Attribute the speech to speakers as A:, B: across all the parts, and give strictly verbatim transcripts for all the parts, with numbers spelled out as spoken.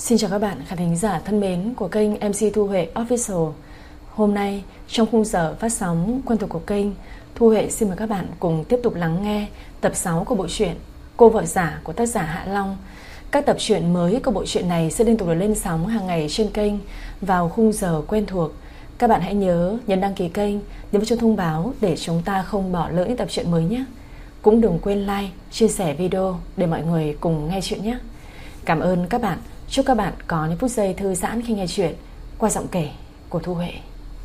A: Xin chào các bạn khán thính giả thân mến của kênh em xê Thu Huệ Official. Hôm nay trong khung giờ phát sóng quen thuộc của kênh, Thu Huệ xin mời các bạn cùng tiếp tục lắng nghe tập sáu của bộ truyện Cô Vợ Giả của tác giả Hạ Long. Các tập truyện mới của bộ truyện này sẽ liên tục được lên sóng hàng ngày trên kênh vào khung giờ quen thuộc. Các bạn hãy nhớ nhấn đăng ký kênh, nhấn vào chuông thông báo để chúng ta không bỏ lỡ những tập truyện mới nhé. Cũng đừng quên like, chia sẻ video để mọi người cùng nghe chuyện nhé. Cảm ơn các bạn. Chúc các bạn có những phút giây thư giãn khi nghe chuyện qua giọng kể của Thu Huệ.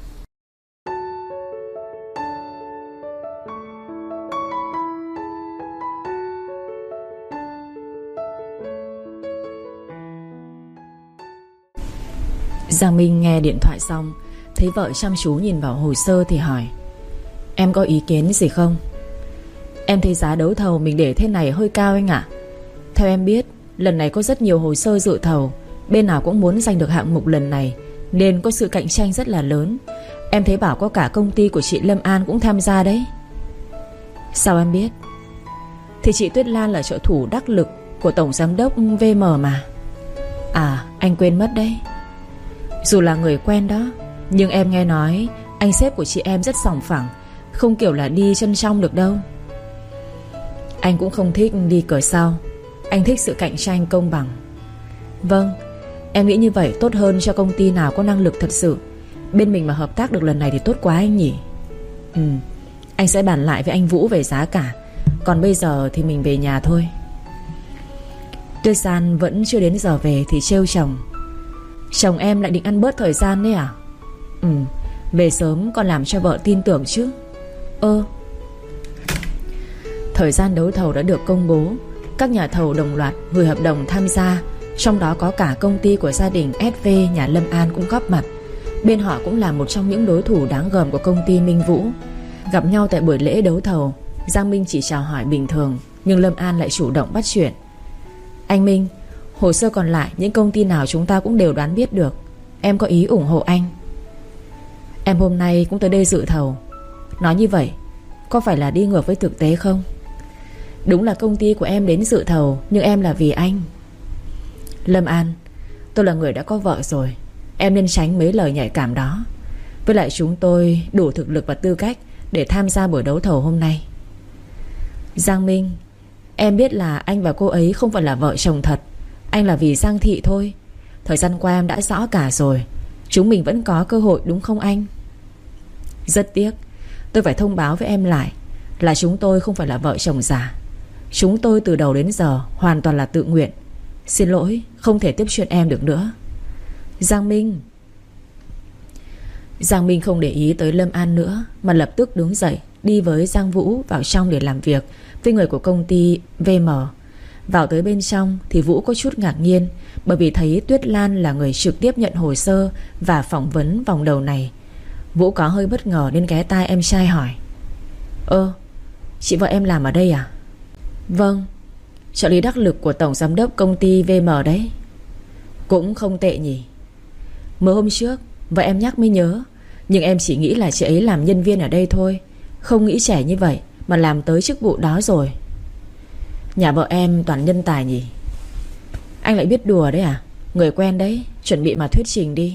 A: Giang Minh nghe điện thoại xong, thấy vợ chăm chú nhìn vào hồ sơ thì hỏi: Em có ý kiến gì không? Em thấy giá đấu thầu mình để thế này hơi cao anh ạ. Theo em biết, lần này có rất nhiều hồ sơ dự thầu, bên nào cũng muốn giành được hạng mục lần này, nên có sự cạnh tranh rất là lớn. Em thấy bảo có cả công ty của chị Lâm An cũng tham gia đấy. Sao em biết? Thì chị Tuyết Lan là trợ thủ đắc lực của Tổng Giám đốc vê em mà. À, anh quên mất đấy. Dù là người quen đó, nhưng em nghe nói anh sếp của chị em rất sòng phẳng, không kiểu là đi chân trong được đâu. Anh cũng không thích đi cờ sau, anh thích sự cạnh tranh công bằng. Vâng, em nghĩ như vậy tốt hơn cho công ty nào có năng lực thật sự. Bên mình mà hợp tác được lần này thì tốt quá anh nhỉ. Ừ, anh sẽ bàn lại với anh Vũ về giá cả. Còn bây giờ thì mình về nhà thôi. Tuyết San vẫn chưa đến giờ về thì trêu chồng: Chồng em lại định ăn bớt thời gian đấy à? Ừ, về sớm còn làm cho vợ tin tưởng chứ. Ơ Thời gian đấu thầu đã được công bố. Các nhà thầu đồng loạt gửi hợp đồng tham gia, trong đó có cả công ty của gia đình ét vê nhà Lâm An cũng góp mặt. Bên họ cũng là một trong những đối thủ đáng gờm của công ty Minh Vũ. Gặp nhau tại buổi lễ đấu thầu, Giang Minh chỉ chào hỏi bình thường, nhưng Lâm An lại chủ động bắt chuyện: Anh Minh, hồ sơ còn lại những công ty nào chúng ta cũng đều đoán biết được. Em có ý ủng hộ anh. Em hôm nay cũng tới đây dự thầu. Nói như vậy có phải là đi ngược với thực tế không? Đúng là công ty của em đến dự thầu, nhưng em là vì anh. Lâm An, tôi là người đã có vợ rồi, em nên tránh mấy lời nhạy cảm đó. Với lại chúng tôi đủ thực lực và tư cách để tham gia buổi đấu thầu hôm nay. Giang Minh, em biết là anh và cô ấy không phải là vợ chồng thật. Anh là vì Giang Thị thôi. Thời gian qua em đã rõ cả rồi. Chúng mình vẫn có cơ hội đúng không anh? Rất tiếc, tôi phải thông báo với em lại là chúng tôi không phải là vợ chồng giả. Chúng tôi từ đầu đến giờ hoàn toàn là tự nguyện. Xin lỗi, không thể tiếp chuyện em được nữa. Giang Minh. Giang Minh không để ý tới Lâm An nữa, mà lập tức đứng dậy đi với Giang Vũ vào trong để làm việc với người của công ty vê em. Vào tới bên trong thì Vũ có chút ngạc nhiên, bởi vì thấy Tuyết Lan là người trực tiếp nhận hồ sơ và phỏng vấn vòng đầu này. Vũ có hơi bất ngờ nên ghé tai em trai hỏi: Ơ, chị vợ em làm ở đây à? Vâng, trợ lý đắc lực của Tổng Giám đốc công ty vê em đấy. Cũng không tệ nhỉ. Mới hôm trước vợ em nhắc mới nhớ, nhưng em chỉ nghĩ là chị ấy làm nhân viên ở đây thôi, không nghĩ trẻ như vậy mà làm tới chức vụ đó rồi. Nhà vợ em toàn nhân tài nhỉ. Anh lại biết đùa đấy à? Người quen đấy, chuẩn bị mà thuyết trình đi.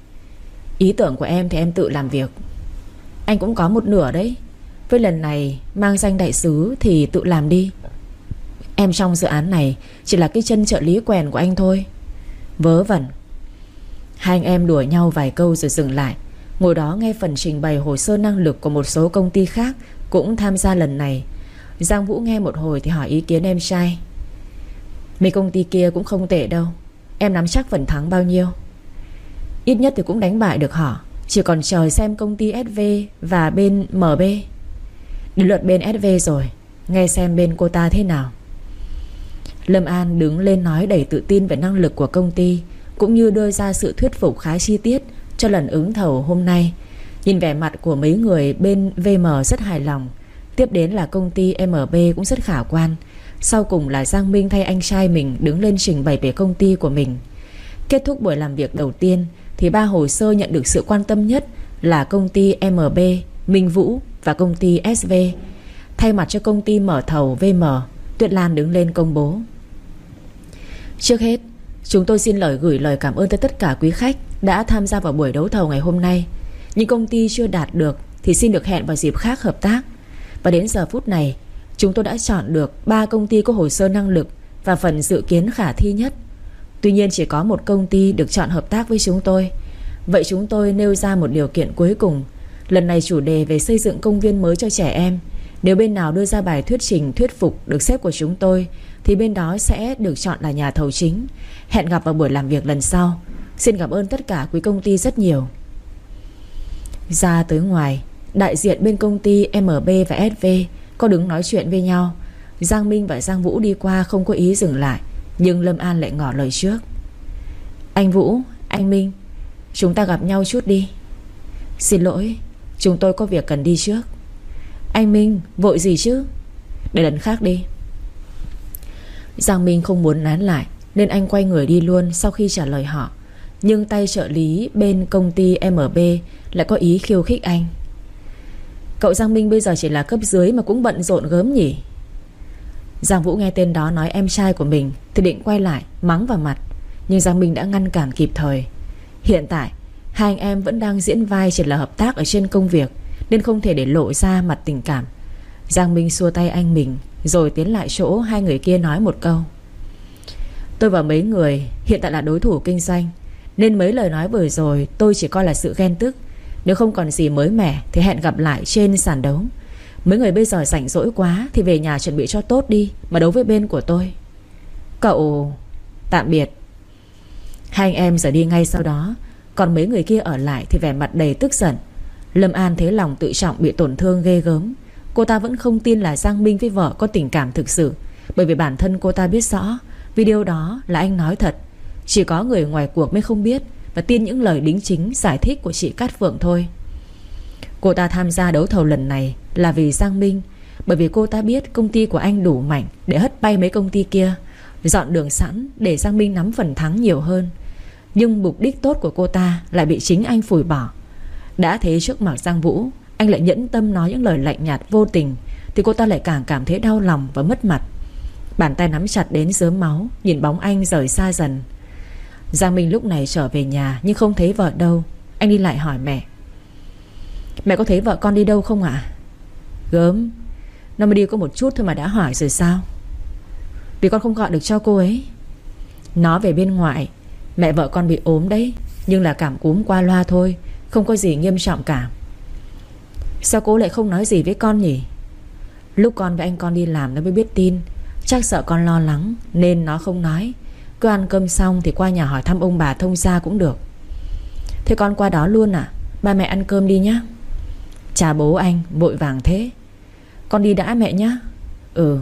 A: Ý tưởng của em thì em tự làm việc. Anh cũng có một nửa đấy. Với lần này mang danh đại sứ thì tự làm đi. Em trong dự án này chỉ là cái chân trợ lý quèn của anh thôi. Vớ vẩn. Hai anh em đùa nhau vài câu rồi dừng lại, ngồi đó nghe phần trình bày hồ sơ năng lực của một số công ty khác cũng tham gia lần này. Giang Vũ nghe một hồi thì hỏi ý kiến em trai: Mấy công ty kia cũng không tệ đâu, em nắm chắc phần thắng bao nhiêu? Ít nhất thì cũng đánh bại được họ. Chỉ còn chờ xem công ty ét vê và bên em bê. Đến lượt bên ét vê rồi, nghe xem bên cô ta thế nào. Lâm An đứng lên nói đầy tự tin về năng lực của công ty, cũng như đưa ra sự thuyết phục khá chi tiết cho lần ứng thầu hôm nay. Nhìn vẻ mặt của mấy người bên vê em rất hài lòng. Tiếp đến là công ty em bê cũng rất khả quan. Sau cùng là Giang Minh thay anh trai mình đứng lên trình bày về công ty của mình. Kết thúc buổi làm việc đầu tiên thì ba hồ sơ nhận được sự quan tâm nhất là công ty em bê, Minh Vũ và công ty ét vê. Thay mặt cho công ty mở thầu vê em, Tuyết Lan đứng lên công bố: Trước hết, Chúng tôi xin lời gửi lời cảm ơn tới tất cả quý khách đã tham gia vào buổi đấu thầu ngày hôm nay. Những công ty chưa đạt được thì xin được hẹn vào dịp khác hợp tác. Và đến giờ phút này, chúng tôi đã chọn được ba công ty có hồ sơ năng lực và phần dự kiến khả thi nhất. Tuy nhiên chỉ có một công ty được chọn hợp tác với chúng tôi. Vậy chúng tôi nêu ra một điều kiện cuối cùng. Lần này chủ đề về xây dựng công viên mới cho trẻ em. Nếu bên nào đưa ra bài thuyết trình thuyết phục được sếp của chúng tôi thì bên đó sẽ được chọn là nhà thầu chính. Hẹn gặp vào buổi làm việc lần sau. Xin cảm ơn tất cả quý công ty rất nhiều. Ra tới ngoài, đại diện bên công ty em bê và ét vê có đứng nói chuyện với nhau. Giang Minh và Giang Vũ đi qua không có ý dừng lại, nhưng Lâm An lại ngỏ lời trước. Anh Vũ, anh Minh, chúng ta gặp nhau chút đi. Xin lỗi, chúng tôi có việc cần đi trước. Anh Minh, vội gì chứ? Để lần khác đi. Giang Minh không muốn nán lại nên anh quay người đi luôn sau khi trả lời họ. Nhưng tay trợ lý bên công ty em bê lại có ý khiêu khích anh. Cậu Giang Minh bây giờ chỉ là cấp dưới mà cũng bận rộn gớm nhỉ? Giang Vũ nghe tên đó nói em trai của mình thì định quay lại mắng vào mặt, nhưng Giang Minh đã ngăn cản kịp thời. Hiện tại hai anh em vẫn đang diễn vai chỉ là hợp tác ở trên công việc, nên không thể để lộ ra mặt tình cảm. Giang Minh xua tay anh mình rồi tiến lại chỗ hai người kia nói một câu. Tôi và mấy người hiện tại là đối thủ kinh doanh, nên mấy lời nói vừa rồi tôi chỉ coi là sự ghen tức. Nếu không còn gì mới mẻ thì hẹn gặp lại trên sàn đấu. Mấy người bây giờ rảnh rỗi quá thì về nhà chuẩn bị cho tốt đi mà đấu với bên của tôi. Cậu... Tạm biệt. Hai anh em rời đi ngay sau đó. Còn mấy người kia ở lại thì vẻ mặt đầy tức giận. Lâm An thấy lòng tự trọng bị tổn thương ghê gớm. Cô ta vẫn không tin là Giang Minh với vợ có tình cảm thực sự, bởi vì bản thân cô ta biết rõ video đó là anh nói thật. Chỉ có người ngoài cuộc mới không biết và tin những lời đính chính giải thích của chị Cát Phượng thôi. Cô ta tham gia đấu thầu lần này là vì Giang Minh, bởi vì cô ta biết công ty của anh đủ mạnh để hất bay mấy công ty kia, dọn đường sẵn để Giang Minh nắm phần thắng nhiều hơn. Nhưng mục đích tốt của cô ta lại bị chính anh phủi bỏ. Đã thế trước mặt Giang Vũ, anh lại nhẫn tâm nói những lời lạnh nhạt vô tình, thì cô ta lại càng cảm thấy đau lòng và mất mặt. Bàn tay nắm chặt đến rớm máu, nhìn bóng anh rời xa dần. Giang Minh lúc này trở về nhà nhưng không thấy vợ đâu. Anh đi lại hỏi mẹ. Mẹ có thấy vợ con đi đâu không ạ? Gớm, nó mới đi có một chút thôi mà đã hỏi rồi sao? Vì con không gọi được cho cô ấy. Nó về bên ngoài. Mẹ vợ con bị ốm đấy, nhưng là cảm cúm qua loa thôi, không có gì nghiêm trọng cả. Sao cô lại không nói gì với con nhỉ? Lúc con với anh con đi làm nó mới biết tin. Chắc sợ con lo lắng nên nó không nói. Cứ ăn cơm xong thì qua nhà hỏi thăm ông bà thông gia cũng được. Thế con qua đó luôn à? Ba mẹ ăn cơm đi nhá. Chà bố anh, vội vàng thế. Con đi đã mẹ nhá. Ừ.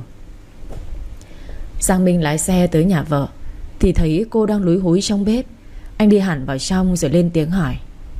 A: Giang Minh lái xe tới nhà vợ thì thấy cô đang lúi húi trong bếp. Anh đi hẳn vào trong rồi lên tiếng hỏi.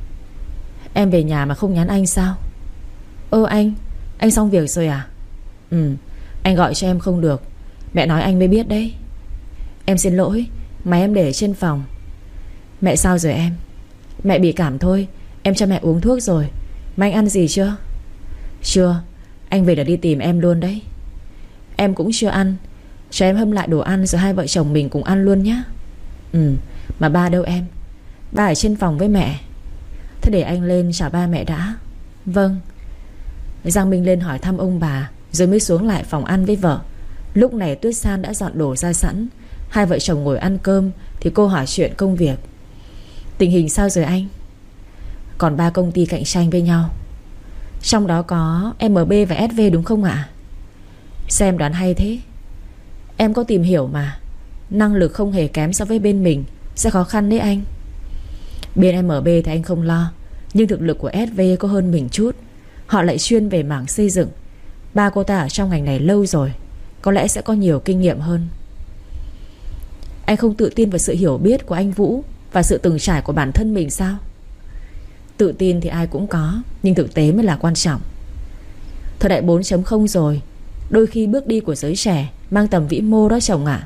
A: Em về nhà mà không nhắn anh sao? Ơ anh, anh xong việc rồi à? Ừ, anh gọi cho em không được. Mẹ nói anh mới biết đấy. Em xin lỗi, máy em để trên phòng. Mẹ sao rồi em? Mẹ bị cảm thôi. Em cho mẹ uống thuốc rồi. Mà anh ăn gì chưa? Chưa, anh về là đi tìm em luôn đấy. Em cũng chưa ăn. Cho em hâm lại đồ ăn rồi hai vợ chồng mình cùng ăn luôn nhé. Ừ, mà ba đâu em? Ba ở trên phòng với mẹ. Thế để anh lên chào ba mẹ đã. Vâng. Giang Minh lên hỏi thăm ông bà rồi mới xuống lại phòng ăn với vợ. Lúc này Tuyết San đã dọn đồ ra sẵn. Hai vợ chồng ngồi ăn cơm thì cô hỏi chuyện công việc. Tình hình sao rồi anh? Còn ba công ty cạnh tranh với nhau, trong đó có em bê và ét vê đúng không ạ? Xem đoán hay thế. Em có tìm hiểu mà. Năng lực không hề kém so với bên mình. Sẽ khó khăn đấy anh. Bên em bê thì anh không lo, nhưng thực lực của ét vê có hơn mình chút. Họ lại chuyên về mảng xây dựng. Ba cô ta ở trong ngành này lâu rồi, có lẽ sẽ có nhiều kinh nghiệm hơn. Anh không tự tin vào sự hiểu biết của anh Vũ và sự từng trải của bản thân mình sao? Tự tin thì ai cũng có, nhưng thực tế mới là quan trọng. Thời đại bốn chấm không rồi, đôi khi bước đi của giới trẻ mang tầm vĩ mô đó chồng ạ.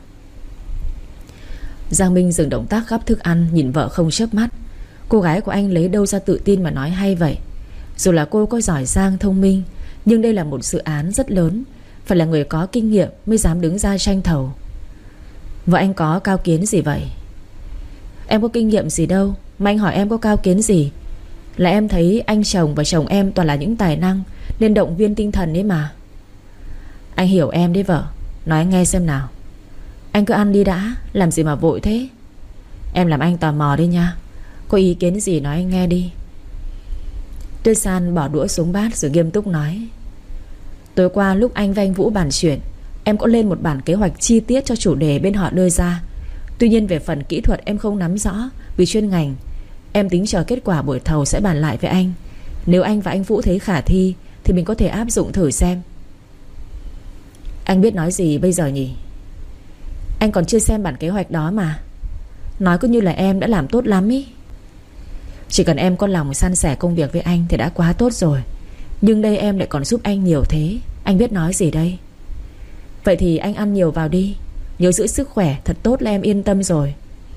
A: Giang Minh dừng động tác gắp thức ăn, nhìn vợ không chớp mắt. Cô gái của anh lấy đâu ra tự tin mà nói hay vậy? Dù là cô có giỏi giang thông minh, nhưng đây là một dự án rất lớn, phải là người có kinh nghiệm mới dám đứng ra tranh thầu. Vợ anh có cao kiến gì vậy? Em có kinh nghiệm gì đâu mà anh hỏi em có cao kiến gì. Là em thấy anh chồng và chồng em toàn là những tài năng, nên động viên tinh thần ấy mà. Anh hiểu em đấy vợ. Nói anh nghe xem nào. Anh cứ ăn đi đã, làm gì mà vội thế. Em làm anh tò mò đi nha. Có ý kiến gì nói anh nghe đi. Tuyết San bỏ đũa xuống bát rồi nghiêm túc nói. Tối qua lúc anh và anh Vũ bàn chuyện, em có lên một bản kế hoạch chi tiết cho chủ đề bên họ đưa ra. Tuy nhiên về phần kỹ thuật em không nắm rõ vì chuyên ngành. Em tính chờ kết quả buổi thầu sẽ bàn lại với anh. Nếu anh và anh Vũ thấy khả thi thì mình có thể áp dụng thử xem. Anh biết nói gì bây giờ nhỉ? Anh còn chưa xem bản kế hoạch đó mà. Nói cứ như là em đã làm tốt lắm ý. Chỉ cần em có lòng san sẻ công việc với anh thì đã quá tốt rồi. Nhưng đây em lại còn giúp anh nhiều thế. Anh biết nói gì đây? Vậy thì anh ăn nhiều vào đi. Nhớ giữ sức khỏe thật tốt là em yên tâm rồi.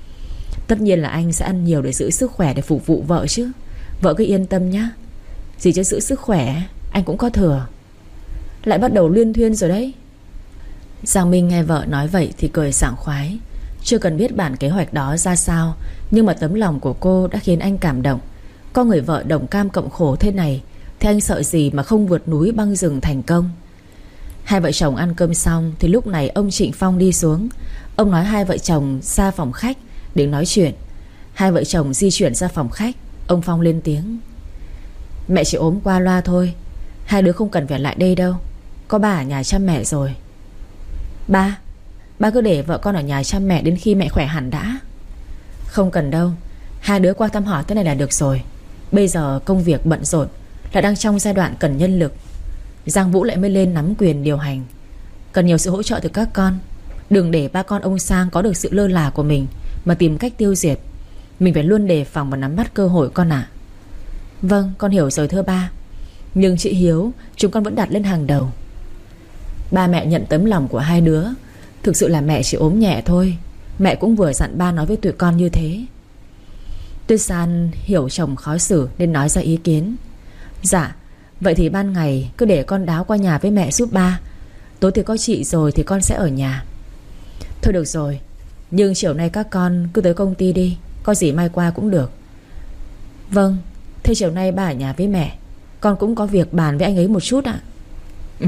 A: Tất nhiên là anh sẽ ăn nhiều để giữ sức khỏe, để phục vụ vợ chứ. Vợ cứ yên tâm nhá. Gì chứ giữ sức khỏe anh cũng có thừa. Lại bắt đầu luyên thuyên rồi đấy. Giang Minh nghe vợ nói vậy thì cười sảng khoái. Chưa cần biết bản kế hoạch đó ra sao, nhưng mà tấm lòng của cô đã khiến anh cảm động. Có người vợ đồng cam cộng khổ thế này thì anh sợ gì mà không vượt núi băng rừng thành công. Hai vợ chồng ăn cơm xong thì lúc này ông Trịnh Phong đi xuống. Ông nói hai vợ chồng ra phòng khách để nói chuyện. Hai vợ chồng di chuyển ra phòng khách. Ông Phong lên tiếng. Mẹ chỉ ốm qua loa thôi, hai đứa không cần phải lại đây đâu. Có ba ở nhà chăm mẹ rồi. Ba Ba cứ để vợ con ở nhà chăm mẹ đến khi mẹ khỏe hẳn đã. Không cần đâu, hai đứa qua thăm hỏi thế này là được rồi. Bây giờ công việc bận rộn, lại đang trong giai đoạn cần nhân lực. Giang Vũ lại mới lên nắm quyền điều hành, cần nhiều sự hỗ trợ từ các con. Đừng để ba con ông Sang có được sự lơ là của mình mà tìm cách tiêu diệt. Mình phải luôn đề phòng và nắm bắt cơ hội con ạ. Vâng, con hiểu rồi thưa ba. Nhưng chị Hiếu chúng con vẫn đặt lên hàng đầu. Ba mẹ nhận tấm lòng của hai đứa. Thực sự là mẹ chỉ ốm nhẹ thôi. Mẹ cũng vừa dặn ba nói với tụi con như thế. Tuyết San hiểu chồng khó xử nên nói ra ý kiến. Dạ, vậy thì ban ngày cứ để con đáo qua nhà với mẹ giúp ba. Tối thì có chị rồi thì con sẽ ở nhà. Thôi được rồi, nhưng chiều nay các con cứ tới công ty đi, có gì mai qua cũng được. Vâng, thế chiều nay ba ở nhà với mẹ. Con cũng có việc bàn với anh ấy một chút ạ. Ừ.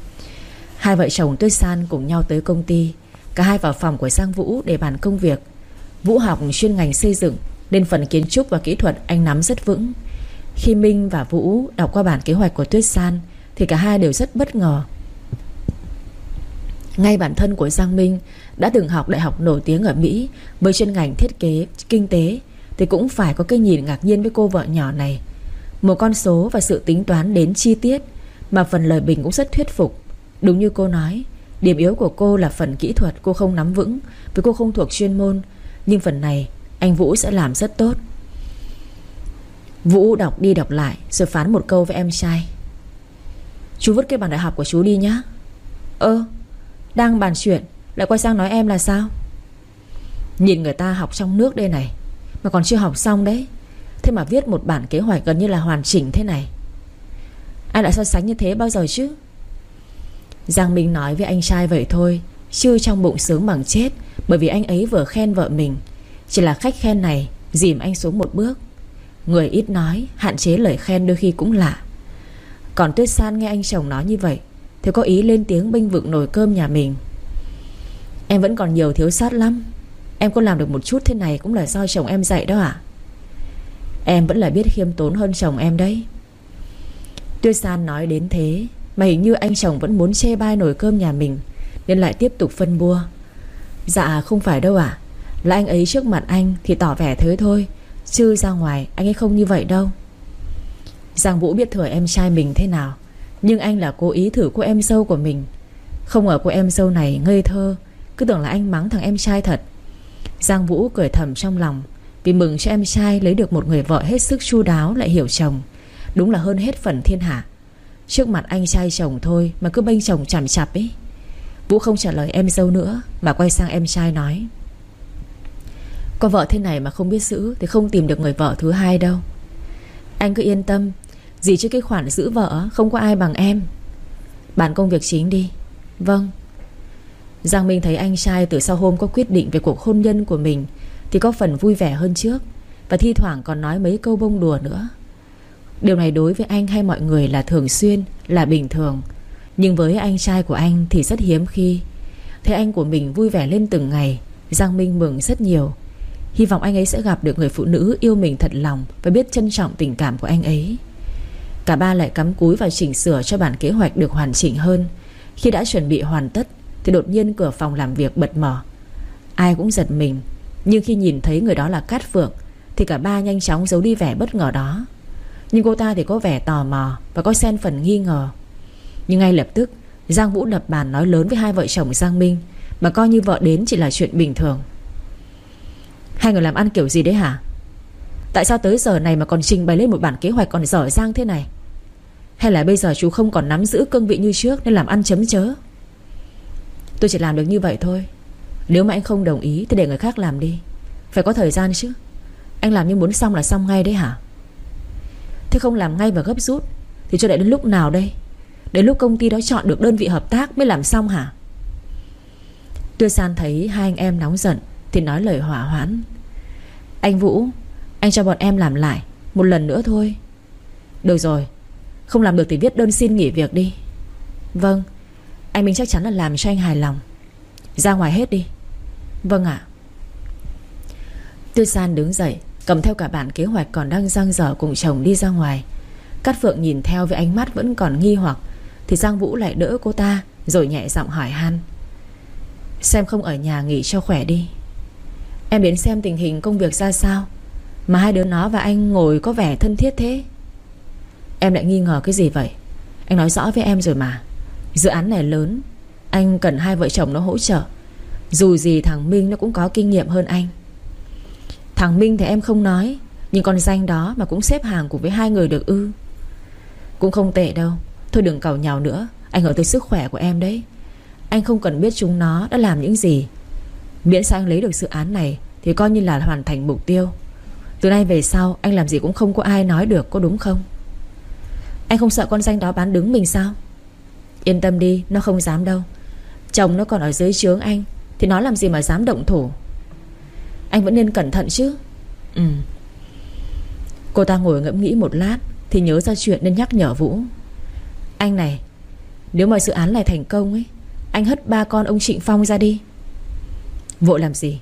A: Hai vợ chồng Tuyết San cùng nhau tới công ty. Cả hai vào phòng của Giang Vũ để bàn công việc. Vũ học chuyên ngành xây dựng nên phần kiến trúc và kỹ thuật anh nắm rất vững. Khi Minh và Vũ đọc qua bản kế hoạch của Tuyết San thì cả hai đều rất bất ngờ. Ngay bản thân của Giang Minh đã từng học đại học nổi tiếng ở Mỹ với chuyên ngành thiết kế kinh tế thì cũng phải có cái nhìn ngạc nhiên với cô vợ nhỏ này. Một con số và sự tính toán đến chi tiết, mà phần lời bình cũng rất thuyết phục. Đúng như cô nói, điểm yếu của cô là phần kỹ thuật cô không nắm vững vì cô không thuộc chuyên môn. Nhưng phần này anh Vũ sẽ làm rất tốt. Vũ đọc đi đọc lại rồi phán một câu với em trai. Chú vứt cái bằng đại học của chú đi nhá. Ơ, đang bàn chuyện lại quay sang nói em là sao? Nhìn người ta học trong nước đây này mà còn chưa học xong đấy. Thế mà viết một bản kế hoạch gần như là hoàn chỉnh thế này. Ai lại so sánh như thế bao giờ chứ? Giang Minh nói với anh trai vậy thôi, chứ trong bụng sướng bằng chết. Bởi vì anh ấy vừa khen vợ mình. Chỉ là khách khen này dìm anh xuống một bước. Người ít nói, hạn chế lời khen đôi khi cũng lạ. Còn Tuyết San nghe anh chồng nói như vậy thì có ý lên tiếng bênh vực nồi cơm nhà mình. Em vẫn còn nhiều thiếu sót lắm. Em có làm được một chút thế này cũng là do chồng em dạy đó ạ. Em vẫn là biết khiêm tốn hơn chồng em đấy. Tuyết San nói đến thế mà hình như anh chồng vẫn muốn chê bai nồi cơm nhà mình nên lại tiếp tục phân bua. Dạ không phải đâu ạ. Là anh ấy trước mặt anh thì tỏ vẻ thế thôi, chứ ra ngoài anh ấy không như vậy đâu. Giang Vũ biết thừa em trai mình thế nào, nhưng anh là cố ý thử cô em dâu của mình. Không ngờ cô em dâu này ngây thơ, cứ tưởng là anh mắng thằng em trai thật. Giang Vũ cười thầm trong lòng, vì mừng cho em trai lấy được một người vợ hết sức chu đáo lại hiểu chồng. Đúng là hơn hết phần thiên hạ. Trước mặt anh trai chồng thôi mà cứ bênh chồng chằm chặp ấy. Vũ không trả lời em dâu nữa mà quay sang em trai nói. Có vợ thế này mà không biết giữ thì không tìm được người vợ thứ hai đâu. Anh cứ yên tâm, gì chứ cái khoản giữ vợ không có ai bằng em. Bàn công việc chính đi. Vâng. Giang Minh thấy anh trai từ sau hôm có quyết định về cuộc hôn nhân của mình thì có phần vui vẻ hơn trước, và thi thoảng còn nói mấy câu bông đùa nữa. Điều này đối với anh hay mọi người là thường xuyên, là bình thường. Nhưng với anh trai của anh thì rất hiếm khi. Thấy anh của mình vui vẻ lên từng ngày, Giang Minh mừng rất nhiều. Hy vọng anh ấy sẽ gặp được người phụ nữ yêu mình thật lòng và biết trân trọng tình cảm của anh ấy. Cả ba lại cắm cúi vào chỉnh sửa cho bản kế hoạch được hoàn chỉnh hơn. Khi đã chuẩn bị hoàn tất thì đột nhiên cửa phòng làm việc bật mở. Ai cũng giật mình, nhưng khi nhìn thấy người đó là Cát Phượng thì cả ba nhanh chóng giấu đi vẻ bất ngờ đó. Nhưng cô ta thì có vẻ tò mò và có xen phần nghi ngờ. Nhưng ngay lập tức Giang Vũ đập bàn nói lớn với hai vợ chồng Giang Minh, mà coi như vợ đến chỉ là chuyện bình thường. Hai người làm ăn kiểu gì đấy hả? Tại sao tới giờ này mà còn trình bày lên một bản kế hoạch còn dở dang thế này? Hay là bây giờ chú không còn nắm giữ cương vị như trước nên làm ăn chấm chớ? Tôi chỉ làm được như vậy thôi. Nếu mà anh không đồng ý thì để người khác làm đi. Phải có thời gian chứ. Anh làm như muốn xong là xong ngay đấy hả? Thế không làm ngay và gấp rút thì cho đợi đến lúc nào đây? Đến lúc công ty đó chọn được đơn vị hợp tác mới làm xong hả? Tuyết San thấy hai anh em nóng giận thì nói lời hỏa hoãn. Anh Vũ, anh cho bọn em làm lại một lần nữa thôi. Được rồi, không làm được thì viết đơn xin nghỉ việc đi. Vâng, anh Minh chắc chắn là làm cho anh hài lòng. Ra ngoài hết đi. Vâng ạ. Tuyết San đứng dậy, cầm theo cả bản kế hoạch còn đang dang dở cùng chồng đi ra ngoài. Cát Phượng nhìn theo với ánh mắt vẫn còn nghi hoặc, thì Giang Vũ lại đỡ cô ta, rồi nhẹ giọng hỏi han. Xem không ở nhà nghỉ cho khỏe đi. Em đến xem tình hình công việc ra sao mà hai đứa nó và anh ngồi có vẻ thân thiết thế. Em lại nghi ngờ cái gì vậy? Anh nói rõ với em rồi mà. Dự án này lớn, anh cần hai vợ chồng nó hỗ trợ. Dù gì thằng Minh nó cũng có kinh nghiệm hơn anh. Thằng Minh thì em không nói, nhưng con danh đó mà cũng xếp hàng cùng với hai người được ư? Cũng không tệ đâu. Thôi đừng càu nhàu nữa, ảnh hưởng tới sức khỏe của em đấy. Anh không cần biết chúng nó đã làm những gì. Miễn sao anh lấy được dự án này thì coi như là hoàn thành mục tiêu. Từ nay về sau anh làm gì cũng không có ai nói được, có đúng không? Anh không sợ con danh đó bán đứng mình sao? Yên tâm đi, nó không dám đâu. Chồng nó còn ở dưới trướng anh thì nó làm gì mà dám động thủ. Anh vẫn nên cẩn thận chứ. Ừ. Cô ta ngồi ngẫm nghĩ một lát thì nhớ ra chuyện nên nhắc nhở Vũ. Anh này, nếu mà dự án này thành công ấy, anh hất ba con ông Trịnh Phong ra đi. Vội làm gì?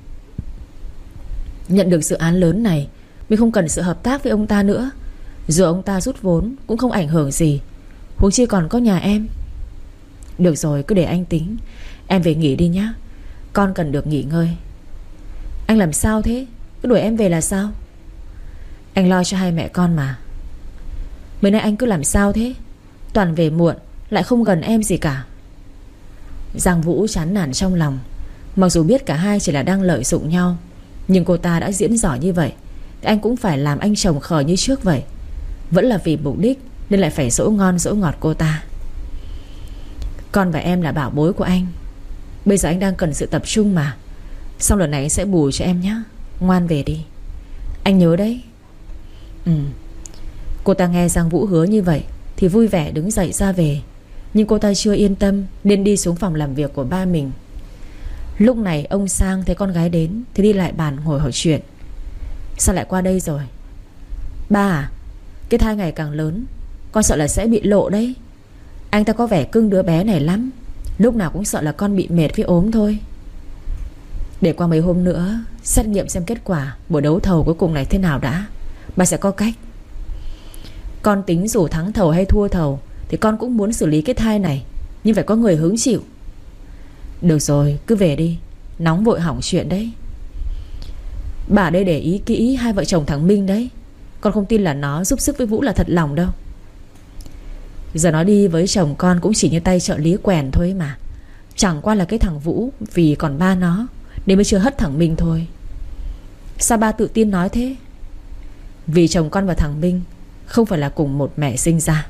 A: Nhận được dự án lớn này, mình không cần sự hợp tác với ông ta nữa. Dù ông ta rút vốn cũng không ảnh hưởng gì, huống chi còn có nhà em. Được rồi, cứ để anh tính. Em về nghỉ đi nhá. Con cần được nghỉ ngơi. Anh làm sao thế? Cứ đuổi em về là sao? Anh lo cho hai mẹ con mà. Mấy nay anh cứ làm sao thế? Toàn về muộn, lại không gần em gì cả. Giang Vũ chán nản trong lòng. Mặc dù biết cả hai chỉ là đang lợi dụng nhau, nhưng cô ta đã diễn giỏi như vậy thì anh cũng phải làm anh chồng khờ như trước vậy. Vẫn là vì mục đích nên lại phải dỗ ngon dỗ ngọt cô ta. Con và em là bảo bối của anh. Bây giờ anh đang cần sự tập trung mà. Xong lần này anh sẽ bù cho em nhé. Ngoan về đi. Anh nhớ đấy. Ừ. Cô ta nghe Giang Vũ hứa như vậy thì vui vẻ đứng dậy ra về. Nhưng cô ta chưa yên tâm nên đi xuống phòng làm việc của ba mình. Lúc này ông Sang thấy con gái đến thì đi lại bàn ngồi hỏi chuyện. Sao lại qua đây rồi? Ba à, cái thai ngày càng lớn, con sợ là sẽ bị lộ đấy. Anh ta có vẻ cưng đứa bé này lắm. Lúc nào cũng sợ là con bị mệt với ốm thôi. Để qua mấy hôm nữa xét nghiệm xem kết quả buổi đấu thầu cuối cùng này thế nào đã. Bà sẽ có cách. Con tính dù thắng thầu hay thua thầu thì con cũng muốn xử lý cái thai này, nhưng phải có người hứng chịu. Được rồi, cứ về đi. Nóng vội hỏng chuyện đấy. Bà đây để ý kỹ hai vợ chồng thằng Minh đấy. Con không tin là nó giúp sức với Vũ là thật lòng đâu. Giờ nó đi với chồng con cũng chỉ như tay trợ lý quèn thôi mà. Chẳng qua là cái thằng Vũ vì còn ba nó nên mới chưa hất thằng Minh thôi. Sao ba tự tin nói thế? Vì chồng con và thằng Minh không phải là cùng một mẹ sinh ra.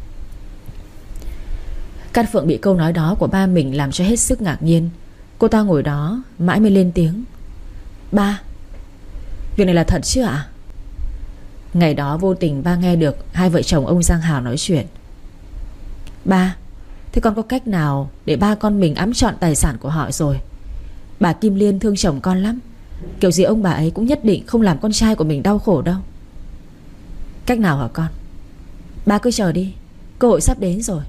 A: Cát Phượng bị câu nói đó của ba mình làm cho hết sức ngạc nhiên. Cô ta ngồi đó mãi mới lên tiếng. Ba, việc này là thật chứ ạ? Ngày đó vô tình ba nghe được hai vợ chồng ông Giang Hào nói chuyện. Ba, thế con có cách nào để ba con mình ẵm trọn tài sản của họ rồi? Bà Kim Liên thương chồng con lắm, Kiểu gì ông bà ấy cũng nhất định không làm con trai của mình đau khổ đâu. Cách nào hả con? Ba cứ chờ đi, cơ hội sắp đến rồi.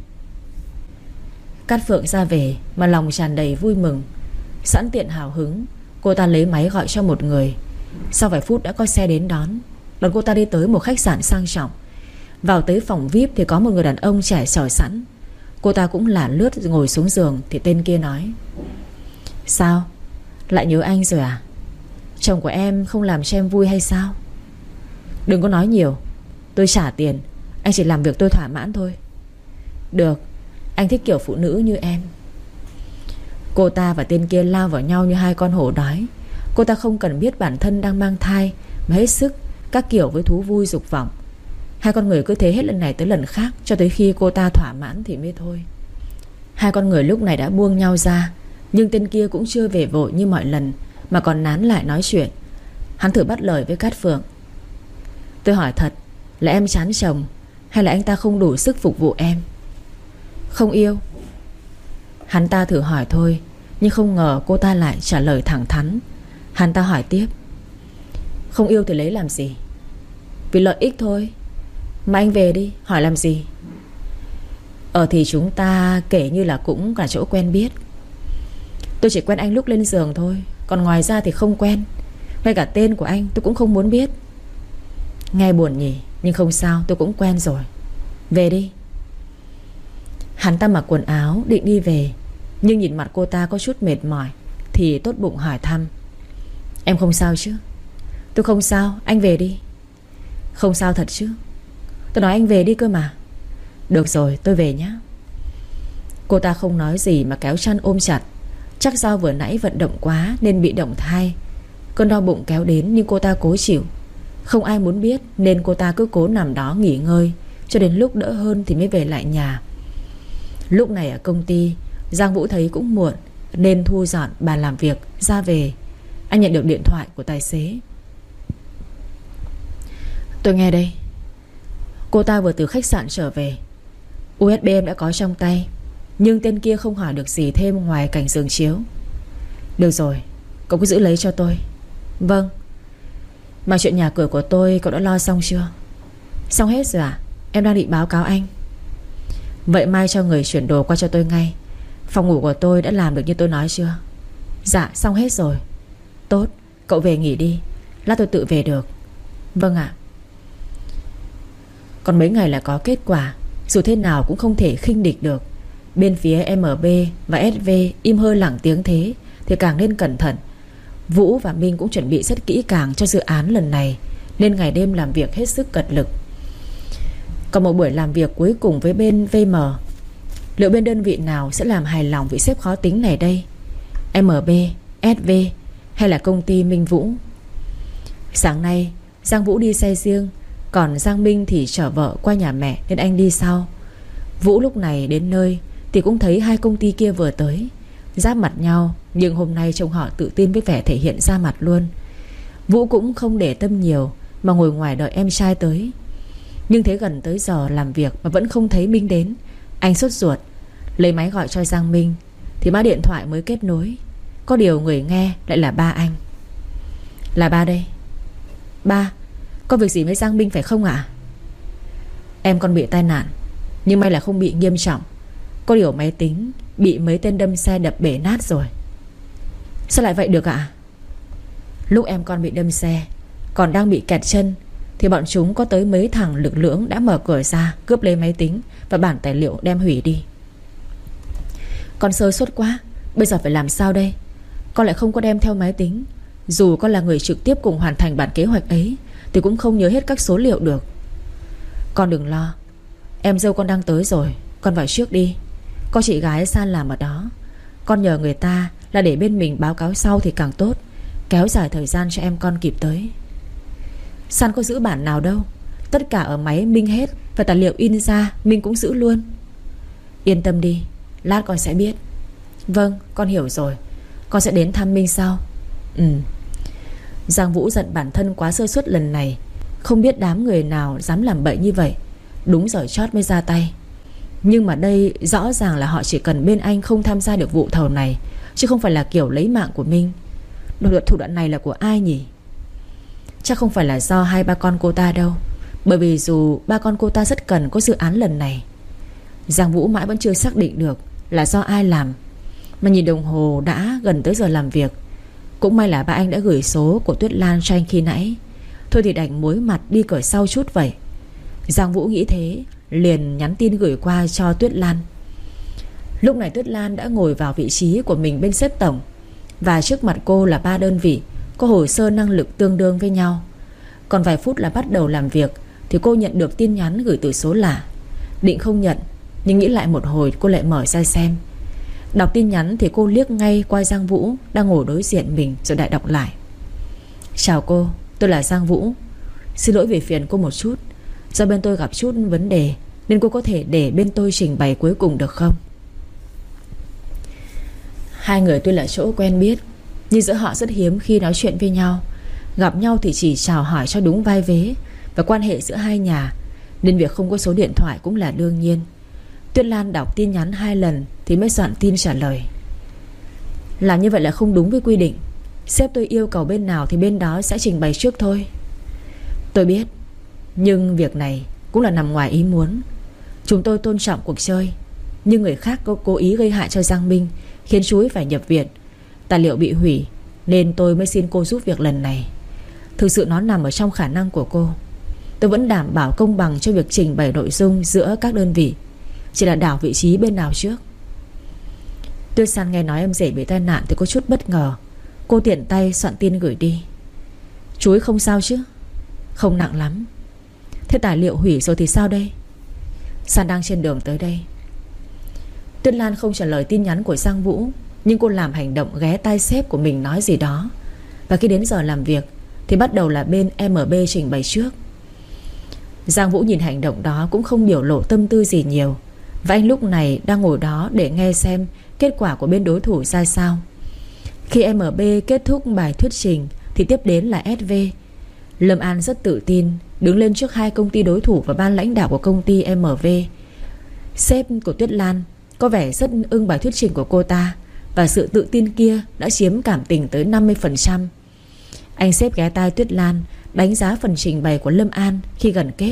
A: Cát Phượng ra về mà lòng tràn đầy vui mừng. Sẵn tiện hào hứng, cô ta lấy máy gọi cho một người. Sau vài phút đã có xe đến đón. Đón cô ta đi tới một khách sạn sang trọng. Vào tới phòng vi ai pi thì có một người đàn ông trẻ chờ sẵn. Cô ta cũng lả lướt ngồi xuống giường. Thì tên kia nói: Sao? Lại nhớ anh rồi à? Chồng của em không làm cho em vui hay sao? Đừng có nói nhiều, tôi trả tiền, anh chỉ làm việc tôi thỏa mãn thôi. Được, anh thích kiểu phụ nữ như em. Cô ta và tên kia lao vào nhau như hai con hổ đói. Cô ta không cần biết bản thân đang mang thai mà hết sức các kiểu với thú vui dục vọng. Hai con người cứ thế hết lần này tới lần khác, cho tới khi cô ta thỏa mãn thì mới thôi. Hai con người lúc này đã buông nhau ra. Nhưng tên kia cũng chưa về vội như mọi lần, mà còn nán lại nói chuyện. Hắn thử bắt lời với Cát Phượng: Tôi hỏi thật, là em chán chồng hay là anh ta không đủ sức phục vụ em? Không yêu. Hắn ta thử hỏi thôi, nhưng không ngờ cô ta lại trả lời thẳng thắn. Hắn ta hỏi tiếp: Không yêu thì lấy làm gì? Vì lợi ích thôi. Mà anh về đi, hỏi làm gì? Ờ thì chúng ta kể như là cũng là chỗ quen biết. Tôi chỉ quen anh lúc lên giường thôi, còn ngoài ra thì không quen. Ngay cả tên của anh tôi cũng không muốn biết. Nghe buồn nhỉ, nhưng không sao, tôi cũng quen rồi. Về đi. Hắn ta mặc quần áo định đi về, nhưng nhìn mặt cô ta có chút mệt mỏi thì tốt bụng hỏi thăm: Em không sao chứ? Tôi không sao, anh về đi. Không sao thật chứ? Tôi nói anh về đi cơ mà. Được rồi, tôi về nhé. Cô ta không nói gì mà kéo chăn ôm chặt. Chắc do vừa nãy vận động quá nên bị động thai. Cơn đau bụng kéo đến nhưng cô ta cố chịu. Không ai muốn biết nên cô ta cứ cố nằm đó nghỉ ngơi cho đến lúc đỡ hơn thì mới về lại nhà. Lúc này ở công ty, Giang Vũ thấy cũng muộn nên thu dọn bàn làm việc ra về. Anh nhận được điện thoại của tài xế. Tôi nghe đây. Cô ta vừa từ khách sạn trở về. u ét bê em đã có trong tay, nhưng tên kia không hỏi được gì thêm ngoài cảnh giường chiếu. Được rồi, cậu cứ giữ lấy cho tôi. Vâng. Mà chuyện nhà cửa của tôi cậu đã lo xong chưa? Xong hết rồi à? Em đang định báo cáo anh. Vậy mai cho người chuyển đồ qua cho tôi ngay. Phòng ngủ của tôi đã làm được như tôi nói chưa? Dạ xong hết rồi. Tốt, cậu về nghỉ đi, lát tôi tự về được. Vâng ạ. Còn mấy ngày là có kết quả, dù thế nào cũng không thể khinh địch được. Bên phía em bê và ét vê im hơi lặng tiếng thế thì càng nên cẩn thận. Vũ và Minh cũng chuẩn bị rất kỹ càng cho dự án lần này, nên ngày đêm làm việc hết sức cật lực. Còn một buổi làm việc cuối cùng với bên vê em. Liệu bên đơn vị nào sẽ làm hài lòng vị sếp khó tính này đây? em bê, ét vê hay là công ty Minh Vũ? Sáng nay Giang Vũ đi xe riêng, còn Giang Minh thì chở vợ qua nhà mẹ nên anh đi sau. Vũ lúc này đến nơi thì cũng thấy hai công ty kia vừa tới, giáp mặt nhau, nhưng hôm nay trông họ tự tin với vẻ thể hiện ra mặt luôn. Vũ cũng không để tâm nhiều mà ngồi ngoài đợi em trai tới. Nhưng thế gần tới giờ làm việc mà vẫn không thấy Minh đến. Anh sốt ruột lấy máy gọi cho Giang Minh thì mã điện thoại mới kết nối. Có điều người nghe lại là ba anh. Là ba đây. Ba, có việc gì với Giang Minh phải không ạ? À? Em con bị tai nạn, nhưng may là không bị nghiêm trọng. Có điều máy tính bị mấy tên đâm xe đập bể nát rồi. Sao lại vậy được ạ? À? Lúc em con bị đâm xe còn đang bị kẹt chân thì bọn chúng có tới mấy thằng lực lưỡng đã mở cửa ra, cướp lấy máy tính và bản tài liệu đem hủy đi. Con sơ suất quá, bây giờ phải làm sao đây? Con lại không có đem theo máy tính. Dù con là người trực tiếp cùng hoàn thành bản kế hoạch ấy thì cũng không nhớ hết các số liệu được. Con đừng lo, em dâu con đang tới rồi, con vào trước đi. Có chị gái San làm ở đó. Con nhờ người ta là để bên mình báo cáo sau thì càng tốt, kéo dài thời gian cho em con kịp tới. San có giữ bản nào đâu, tất cả ở máy Minh hết. Và tài liệu in ra Minh cũng giữ luôn. Yên tâm đi, lát con sẽ biết. Vâng, con hiểu rồi, con sẽ đến thăm Minh sau. Ừ. Giang Vũ giận bản thân quá sơ suất lần này. Không biết đám người nào dám làm bậy như vậy. Đúng giờ chót mới ra tay. Nhưng mà đây rõ ràng là họ chỉ cần bên anh không tham gia được vụ thầu này, chứ không phải là kiểu lấy mạng của Minh. Đồ luật thủ đoạn này là của ai nhỉ? Chắc không phải là do hai ba con cô ta đâu. Bởi vì dù ba con cô ta rất cần có dự án lần này. Giang Vũ mãi vẫn chưa xác định được là do ai làm. Mà nhìn đồng hồ đã gần tới giờ làm việc. Cũng may là ba anh đã gửi số của Tuyết Lan cho anh khi nãy. Thôi thì đành muối mặt đi cửa sau chút vậy. Giang Vũ nghĩ thế, liền nhắn tin gửi qua cho Tuyết Lan. Lúc này Tuyết Lan đã ngồi vào vị trí của mình bên sếp tổng. Và trước mặt cô là ba đơn vị có hồ sơ năng lực tương đương với nhau. Còn vài phút là bắt đầu làm việc thì cô nhận được tin nhắn gửi từ số lạ. Định không nhận, nhưng nghĩ lại một hồi cô lại mở ra xem. Đọc tin nhắn thì cô liếc ngay qua Giang Vũ đang ngồi đối diện mình, rồi lại đọc lại. Chào cô, tôi là Giang Vũ. Xin lỗi vì phiền cô một chút. Do bên tôi gặp chút vấn đề nên cô có thể để bên tôi trình bày cuối cùng được không? Hai người tuy là chỗ quen biết, nhưng giữa họ rất hiếm khi nói chuyện với nhau. Gặp nhau thì chỉ chào hỏi cho đúng vai vế và quan hệ giữa hai nhà, nên việc không có số điện thoại cũng là đương nhiên. Tuyết Lan đọc tin nhắn hai lần thì mới soạn tin trả lời. Làm như vậy là không đúng với quy định. Sếp tôi yêu cầu bên nào thì bên đó sẽ trình bày trước thôi. Tôi biết, nhưng việc này cũng là nằm ngoài ý muốn. Chúng tôi tôn trọng cuộc chơi, nhưng người khác có cố ý gây hại cho Giang Minh, khiến chú ấy phải nhập viện. Tài liệu bị hủy, nên tôi mới xin cô giúp việc lần này. Thực sự nó nằm ở trong khả năng của cô. Tôi vẫn đảm bảo công bằng cho việc trình bày nội dung giữa các đơn vị, chỉ là đảo vị trí bên nào trước. Tuyết San nghe nói em rể bị tai nạn thì có chút bất ngờ. Cô tiện tay soạn tin gửi đi. Chú ấy không sao chứ? Không nặng lắm. Thế tài liệu hủy rồi thì sao đây? San đang trên đường tới đây. Tuyết Lan không trả lời tin nhắn của Giang Vũ, nhưng cô làm hành động ghé tai sếp của mình nói gì đó. Và khi đến giờ làm việc thì bắt đầu là bên em bê trình bày trước. Giang Vũ nhìn hành động đó cũng không biểu lộ tâm tư gì nhiều. Và anh lúc này đang ngồi đó để nghe xem kết quả của bên đối thủ ra sao. Khi em bê kết thúc bài thuyết trình thì tiếp đến là ét vê. Lâm An rất tự tin đứng lên trước hai công ty đối thủ và ban lãnh đạo của công ty em vê. Sếp của Tuyết Lan có vẻ rất ưng bài thuyết trình của cô ta, và sự tự tin kia đã chiếm cảm tình tới năm mươi phần trăm. Anh sếp ghé tai Tuyết Lan đánh giá phần trình bày của Lâm An khi gần kết.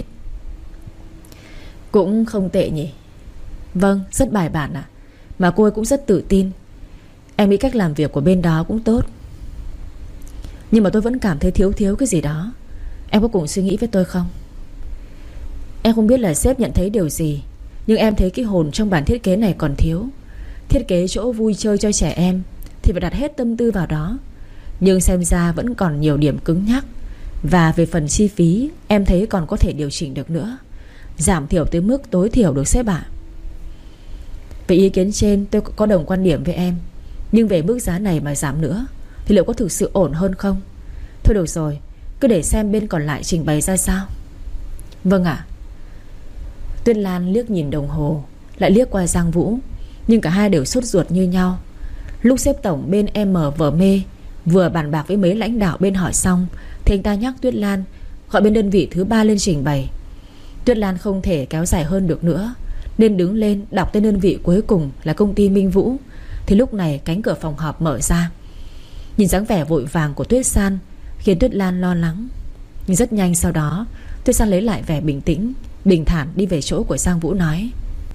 A: Cũng không tệ nhỉ? Vâng, rất bài bản ạ. Mà cô ấy cũng rất tự tin. Em nghĩ cách làm việc của bên đó cũng tốt. Nhưng mà tôi vẫn cảm thấy thiếu thiếu cái gì đó. Em có cùng suy nghĩ với tôi không? Em không biết là sếp nhận thấy điều gì, nhưng em thấy cái hồn trong bản thiết kế này còn thiếu. Thiết kế chỗ vui chơi cho trẻ em thì phải đặt hết tâm tư vào đó, nhưng xem ra vẫn còn nhiều điểm cứng nhắc. Và về phần chi phí, em thấy còn có thể điều chỉnh được nữa, giảm thiểu tới mức tối thiểu được sếp ạ. Về ý kiến trên tôi có đồng quan điểm với em, nhưng về mức giá này mà giảm nữa thì liệu có thực sự ổn hơn không? Thôi được rồi, cứ để xem bên còn lại trình bày ra sao. Vâng ạ. Tuyết Lan liếc nhìn đồng hồ, lại liếc qua Giang Vũ, nhưng cả hai đều sốt ruột như nhau. Lúc sếp tổng bên em vờ mê vừa bàn bạc với mấy lãnh đạo bên hỏi xong thì anh ta nhắc Tuyết Lan gọi bên đơn vị thứ ba lên trình bày. Tuyết Lan không thể kéo dài hơn được nữa, nên đứng lên đọc tên đơn vị cuối cùng là công ty Minh Vũ. Thì lúc này cánh cửa phòng họp mở ra. Nhìn dáng vẻ vội vàng của Tuyết San khiến Tuyết Lan lo lắng. Nhưng rất nhanh sau đó Tuyết San lấy lại vẻ bình tĩnh, bình thản đi về chỗ của Giang Vũ nói: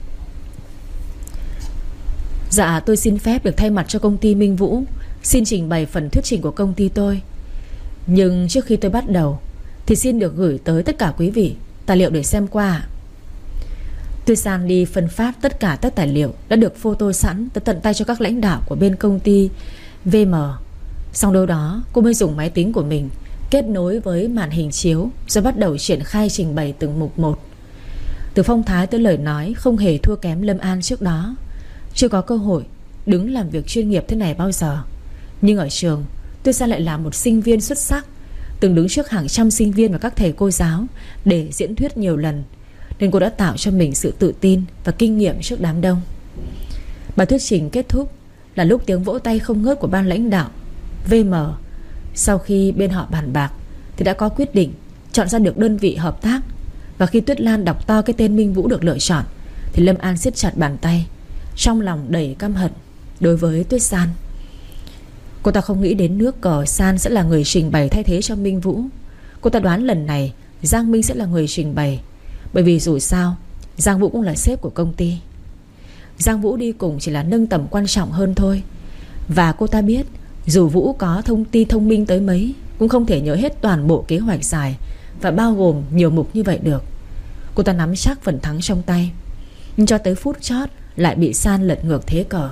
A: Dạ tôi xin phép được thay mặt cho công ty Minh Vũ xin trình bày phần thuyết trình của công ty tôi. Nhưng trước khi tôi bắt đầu thì xin được gửi tới tất cả quý vị tài liệu để xem qua. Tuyết San đi phân phát tất cả các tài liệu đã được photo sẵn tới tận tay cho các lãnh đạo của bên công ty vê em. Xong đâu đó cô mới dùng máy tính của mình kết nối với màn hình chiếu, rồi bắt đầu triển khai trình bày từng mục một. Từ phong thái tới lời nói không hề thua kém Lâm An trước đó. Chưa có cơ hội đứng làm việc chuyên nghiệp thế này bao giờ. Nhưng ở trường, Tuyết San lại là một sinh viên xuất sắc, từng đứng trước hàng trăm sinh viên và các thầy cô giáo để diễn thuyết nhiều lần, nên cô đã tạo cho mình sự tự tin và kinh nghiệm trước đám đông. Bài thuyết trình kết thúc là lúc tiếng vỗ tay không ngớt của ban lãnh đạo vê em. Sau khi bên họ bàn bạc thì đã có quyết định chọn ra được đơn vị hợp tác. Và khi Tuyết Lan đọc to cái tên Minh Vũ được lựa chọn thì Lâm An siết chặt bàn tay, trong lòng đầy căm hận đối với Tuyết San. Cô ta không nghĩ đến nước cờ San sẽ là người trình bày thay thế cho Minh Vũ. Cô ta đoán lần này Giang Minh sẽ là người trình bày, bởi vì dù sao Giang Vũ cũng là sếp của công ty. Giang Vũ đi cùng chỉ là nâng tầm quan trọng hơn thôi. Và cô ta biết dù Vũ có thông tin thông minh tới mấy cũng không thể nhớ hết toàn bộ kế hoạch dài và bao gồm nhiều mục như vậy được. Cô ta nắm chắc phần thắng trong tay, nhưng cho tới phút chót lại bị San lật ngược thế cờ.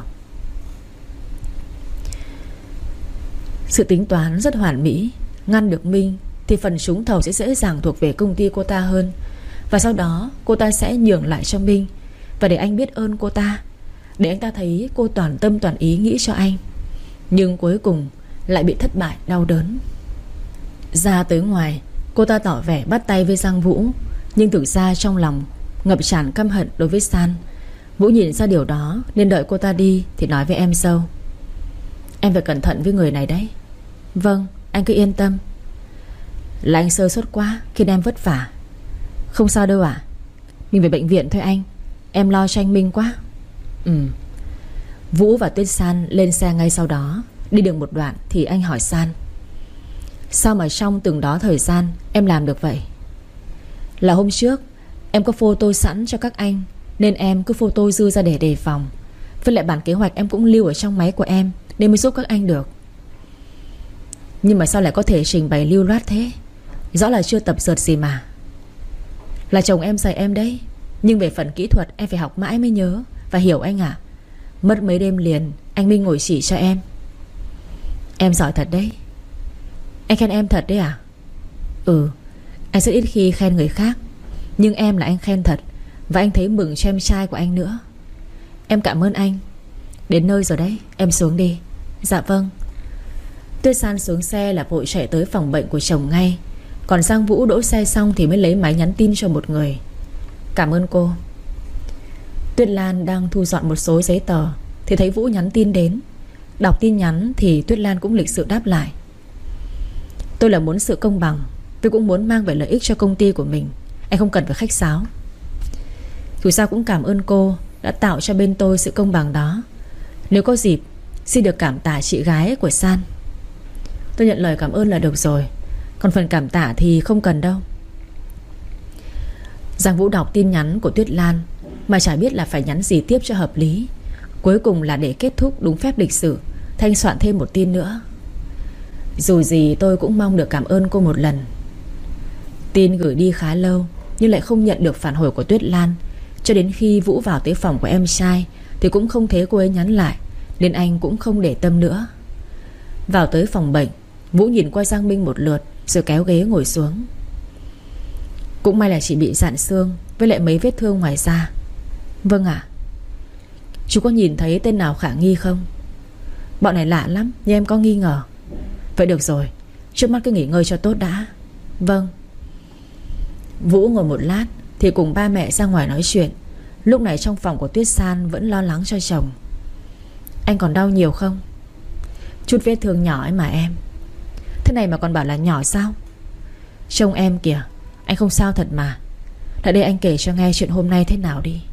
A: Sự tính toán rất hoàn mỹ. Ngăn được Minh thì phần trúng thầu sẽ dễ dàng thuộc về công ty cô ta hơn. Và sau đó cô ta sẽ nhường lại cho Minh, và để anh biết ơn cô ta, để anh ta thấy cô toàn tâm toàn ý nghĩ cho anh. Nhưng cuối cùng lại bị thất bại đau đớn. Ra tới ngoài, cô ta tỏ vẻ bắt tay với Giang Vũ, nhưng thực ra trong lòng ngập tràn căm hận đối với San. Vũ nhìn ra điều đó nên đợi cô ta đi thì nói với em dâu: "Em phải cẩn thận với người này đấy." "Vâng, anh cứ yên tâm." "Là anh sơ suất quá khiến em vất vả." "Không sao đâu ạ, mình về bệnh viện thôi anh. Em lo cho anh Minh quá." Ừ. Vũ và Tuyết San lên xe ngay sau đó. Đi được một đoạn thì anh hỏi San: "Sao mà trong từng đó thời gian em làm được vậy?" "Là hôm trước em có photo sẵn cho các anh, nên em cứ photo dư ra để đề phòng. Với lại bản kế hoạch em cũng lưu ở trong máy của em, nên mới giúp các anh được." "Nhưng mà sao lại có thể trình bày lưu loát thế? Rõ là chưa tập dượt gì mà." "Là chồng em dạy em đấy, nhưng về phần kỹ thuật em phải học mãi mới nhớ và hiểu anh ạ. Mất mấy đêm liền anh Minh ngồi chỉ cho em." "Em giỏi thật đấy." "Anh khen em thật đấy à?" "Ừ, anh rất ít khi khen người khác, nhưng em là anh khen thật. Và anh thấy mừng cho em trai của anh nữa." "Em cảm ơn anh." "Đến nơi rồi đấy, em xuống đi." "Dạ vâng." Tuyết San xuống xe là vội chạy tới phòng bệnh của chồng ngay. Còn Giang Vũ đỗ xe xong thì mới lấy máy nhắn tin cho một người: "Cảm ơn cô." Tuyết Lan đang thu dọn một số giấy tờ thì thấy Vũ nhắn tin đến. Đọc tin nhắn thì Tuyết Lan cũng lịch sự đáp lại: "Tôi là muốn sự công bằng, tôi cũng muốn mang về lợi ích cho công ty của mình. Anh không cần phải khách sáo. Dù sao cũng cảm ơn cô đã tạo cho bên tôi sự công bằng đó. Nếu có dịp xin được cảm tạ chị gái của San." "Tôi nhận lời cảm ơn là được rồi, còn phần cảm tạ thì không cần đâu." Giang Vũ đọc tin nhắn của Tuyết Lan mà chả biết là phải nhắn gì tiếp cho hợp lý. Cuối cùng là để kết thúc đúng phép lịch sử, thanh soạn thêm một tin nữa: "Dù gì tôi cũng mong được cảm ơn cô một lần." Tin gửi đi khá lâu nhưng lại không nhận được phản hồi của Tuyết Lan. Cho đến khi Vũ vào tới phòng của em trai thì cũng không thấy cô ấy nhắn lại, nên anh cũng không để tâm nữa. Vào tới phòng bệnh, Vũ nhìn qua Giang Minh một lượt rồi kéo ghế ngồi xuống. "Cũng may là chỉ bị rạn xương với lại mấy vết thương ngoài da." "Vâng ạ." "Chú có nhìn thấy tên nào khả nghi không?" "Bọn này lạ lắm nhưng em có nghi ngờ." "Vậy được rồi, trước mắt cứ nghỉ ngơi cho tốt đã." "Vâng." Vũ ngồi một lát thì cùng ba mẹ ra ngoài nói chuyện. Lúc này trong phòng của Tuyết San vẫn lo lắng cho chồng. "Anh còn đau nhiều không?" "Chút vết thương nhỏ ấy mà em." "Thế này mà còn bảo là nhỏ sao?" "Trông em kìa, anh không sao thật mà. Lại đây anh kể cho nghe chuyện hôm nay thế nào đi."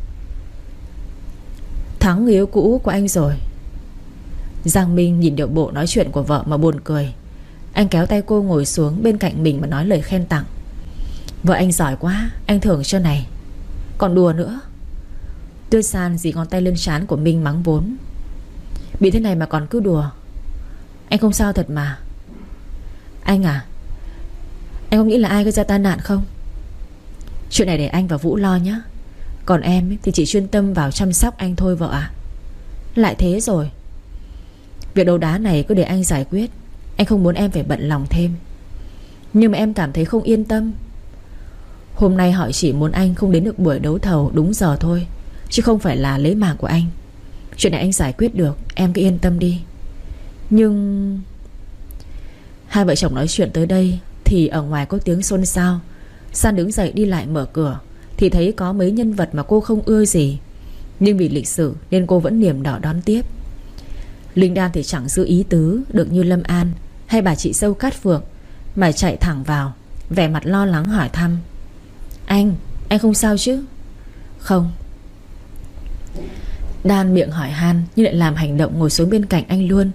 A: "Thắng người yêu cũ của anh rồi." Giang Minh nhìn điệu bộ nói chuyện của vợ mà buồn cười. Anh kéo tay cô ngồi xuống bên cạnh mình mà nói lời khen tặng: "Vợ anh giỏi quá, anh thưởng cho này." "Còn đùa nữa." Tuyết San dí ngón tay lên trán của Minh mắng vốn: "Bị thế này mà còn cứ đùa. Anh không sao thật mà." "Anh à, anh có nghĩ là ai gây ra tai nạn không?" "Chuyện này để anh và Vũ lo nhé. Còn em thì chỉ chuyên tâm vào chăm sóc anh thôi vợ ạ." "Lại thế rồi." "Việc đấu đá này cứ để anh giải quyết. Anh không muốn em phải bận lòng thêm." "Nhưng mà em cảm thấy không yên tâm." "Hôm nay họ chỉ muốn anh không đến được buổi đấu thầu đúng giờ thôi, chứ không phải là lấy mạng của anh. Chuyện này anh giải quyết được, em cứ yên tâm đi." "Nhưng..." Hai vợ chồng nói chuyện tới đây thì ở ngoài có tiếng xôn xao. San đứng dậy đi lại mở cửa thì thấy có mấy nhân vật mà cô không ưa gì, nhưng vì lịch sự nên cô vẫn niềm đỏ đón tiếp. Linh Đan thì chẳng giữ ý tứ được như Lâm An hay bà chị dâu Cát Phượng, mà chạy thẳng vào, vẻ mặt lo lắng hỏi thăm: Anh, anh không sao chứ?" "Không." Đan miệng hỏi han nhưng lại làm hành động ngồi xuống bên cạnh anh luôn,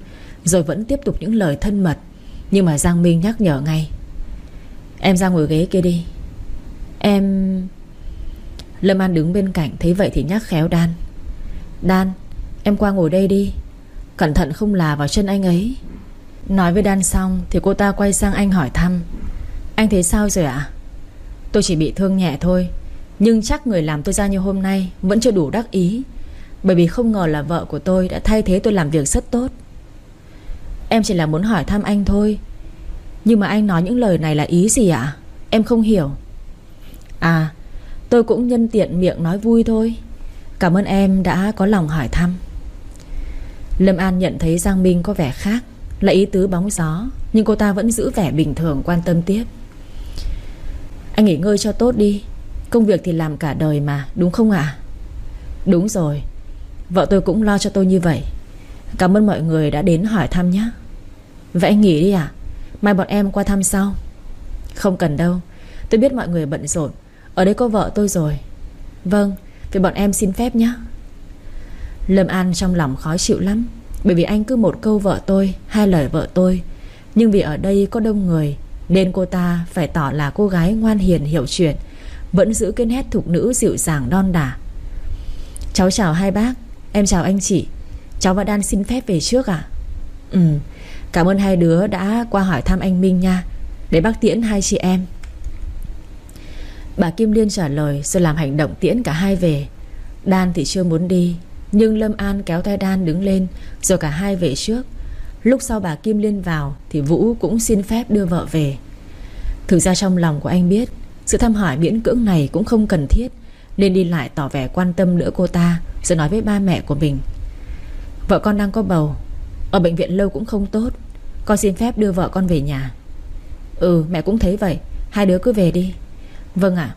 A: rồi vẫn tiếp tục những lời thân mật. Nhưng mà Giang Minh nhắc nhở ngay: "Em ra ngồi ghế kia đi." Em... Lâm An đứng bên cạnh thấy vậy thì nhắc khéo Đan: "Đan, em qua ngồi đây đi, cẩn thận không là vào chân anh ấy." Nói với Đan xong thì cô ta quay sang anh hỏi thăm: "Anh thấy sao rồi ạ?" "Tôi chỉ bị thương nhẹ thôi, nhưng chắc người làm tôi ra như hôm nay vẫn chưa đủ đắc ý, bởi vì không ngờ là vợ của tôi đã thay thế tôi làm việc rất tốt." "Em chỉ là muốn hỏi thăm anh thôi. Nhưng mà anh nói những lời này là ý gì ạ? Em không hiểu." "À, tôi cũng nhân tiện miệng nói vui thôi. Cảm ơn em đã có lòng hỏi thăm." Lâm An nhận thấy Giang Minh có vẻ khác, là ý tứ bóng gió, nhưng cô ta vẫn giữ vẻ bình thường quan tâm tiếp: "Anh nghỉ ngơi cho tốt đi. Công việc thì làm cả đời mà, đúng không ạ?" "Đúng rồi, vợ tôi cũng lo cho tôi như vậy. Cảm ơn mọi người đã đến hỏi thăm nhé." "Vậy anh nghỉ đi ạ, mai bọn em qua thăm sau." "Không cần đâu, tôi biết mọi người bận rộn. Ở đây có vợ tôi rồi." "Vâng, vậy bọn em xin phép nhé." Lâm An trong lòng khó chịu lắm, bởi vì anh cứ một câu vợ tôi, hai lời vợ tôi. Nhưng vì ở đây có đông người nên cô ta phải tỏ là cô gái ngoan hiền hiểu chuyện, vẫn giữ cái nét thục nữ dịu dàng đon đả: "Cháu chào hai bác." "Em chào anh chị. Cháu và Đan xin phép về trước ạ." "Ừ, cảm ơn hai đứa đã qua hỏi thăm anh Minh nha. Để bác tiễn hai chị em." Bà Kim Liên trả lời rồi làm hành động tiễn cả hai về. Đan thì chưa muốn đi, nhưng Lâm An kéo tay Đan đứng lên, rồi cả hai về trước. Lúc sau bà Kim Liên vào thì Vũ cũng xin phép đưa vợ về. Thực ra trong lòng của anh biết sự thăm hỏi miễn cưỡng này cũng không cần thiết, nên đi lại tỏ vẻ quan tâm đỡ cô ta, rồi nói với ba mẹ của mình: "Vợ con đang có bầu, ở bệnh viện lâu cũng không tốt, con xin phép đưa vợ con về nhà." "Ừ, mẹ cũng thấy vậy, hai đứa cứ về đi." "Vâng ạ."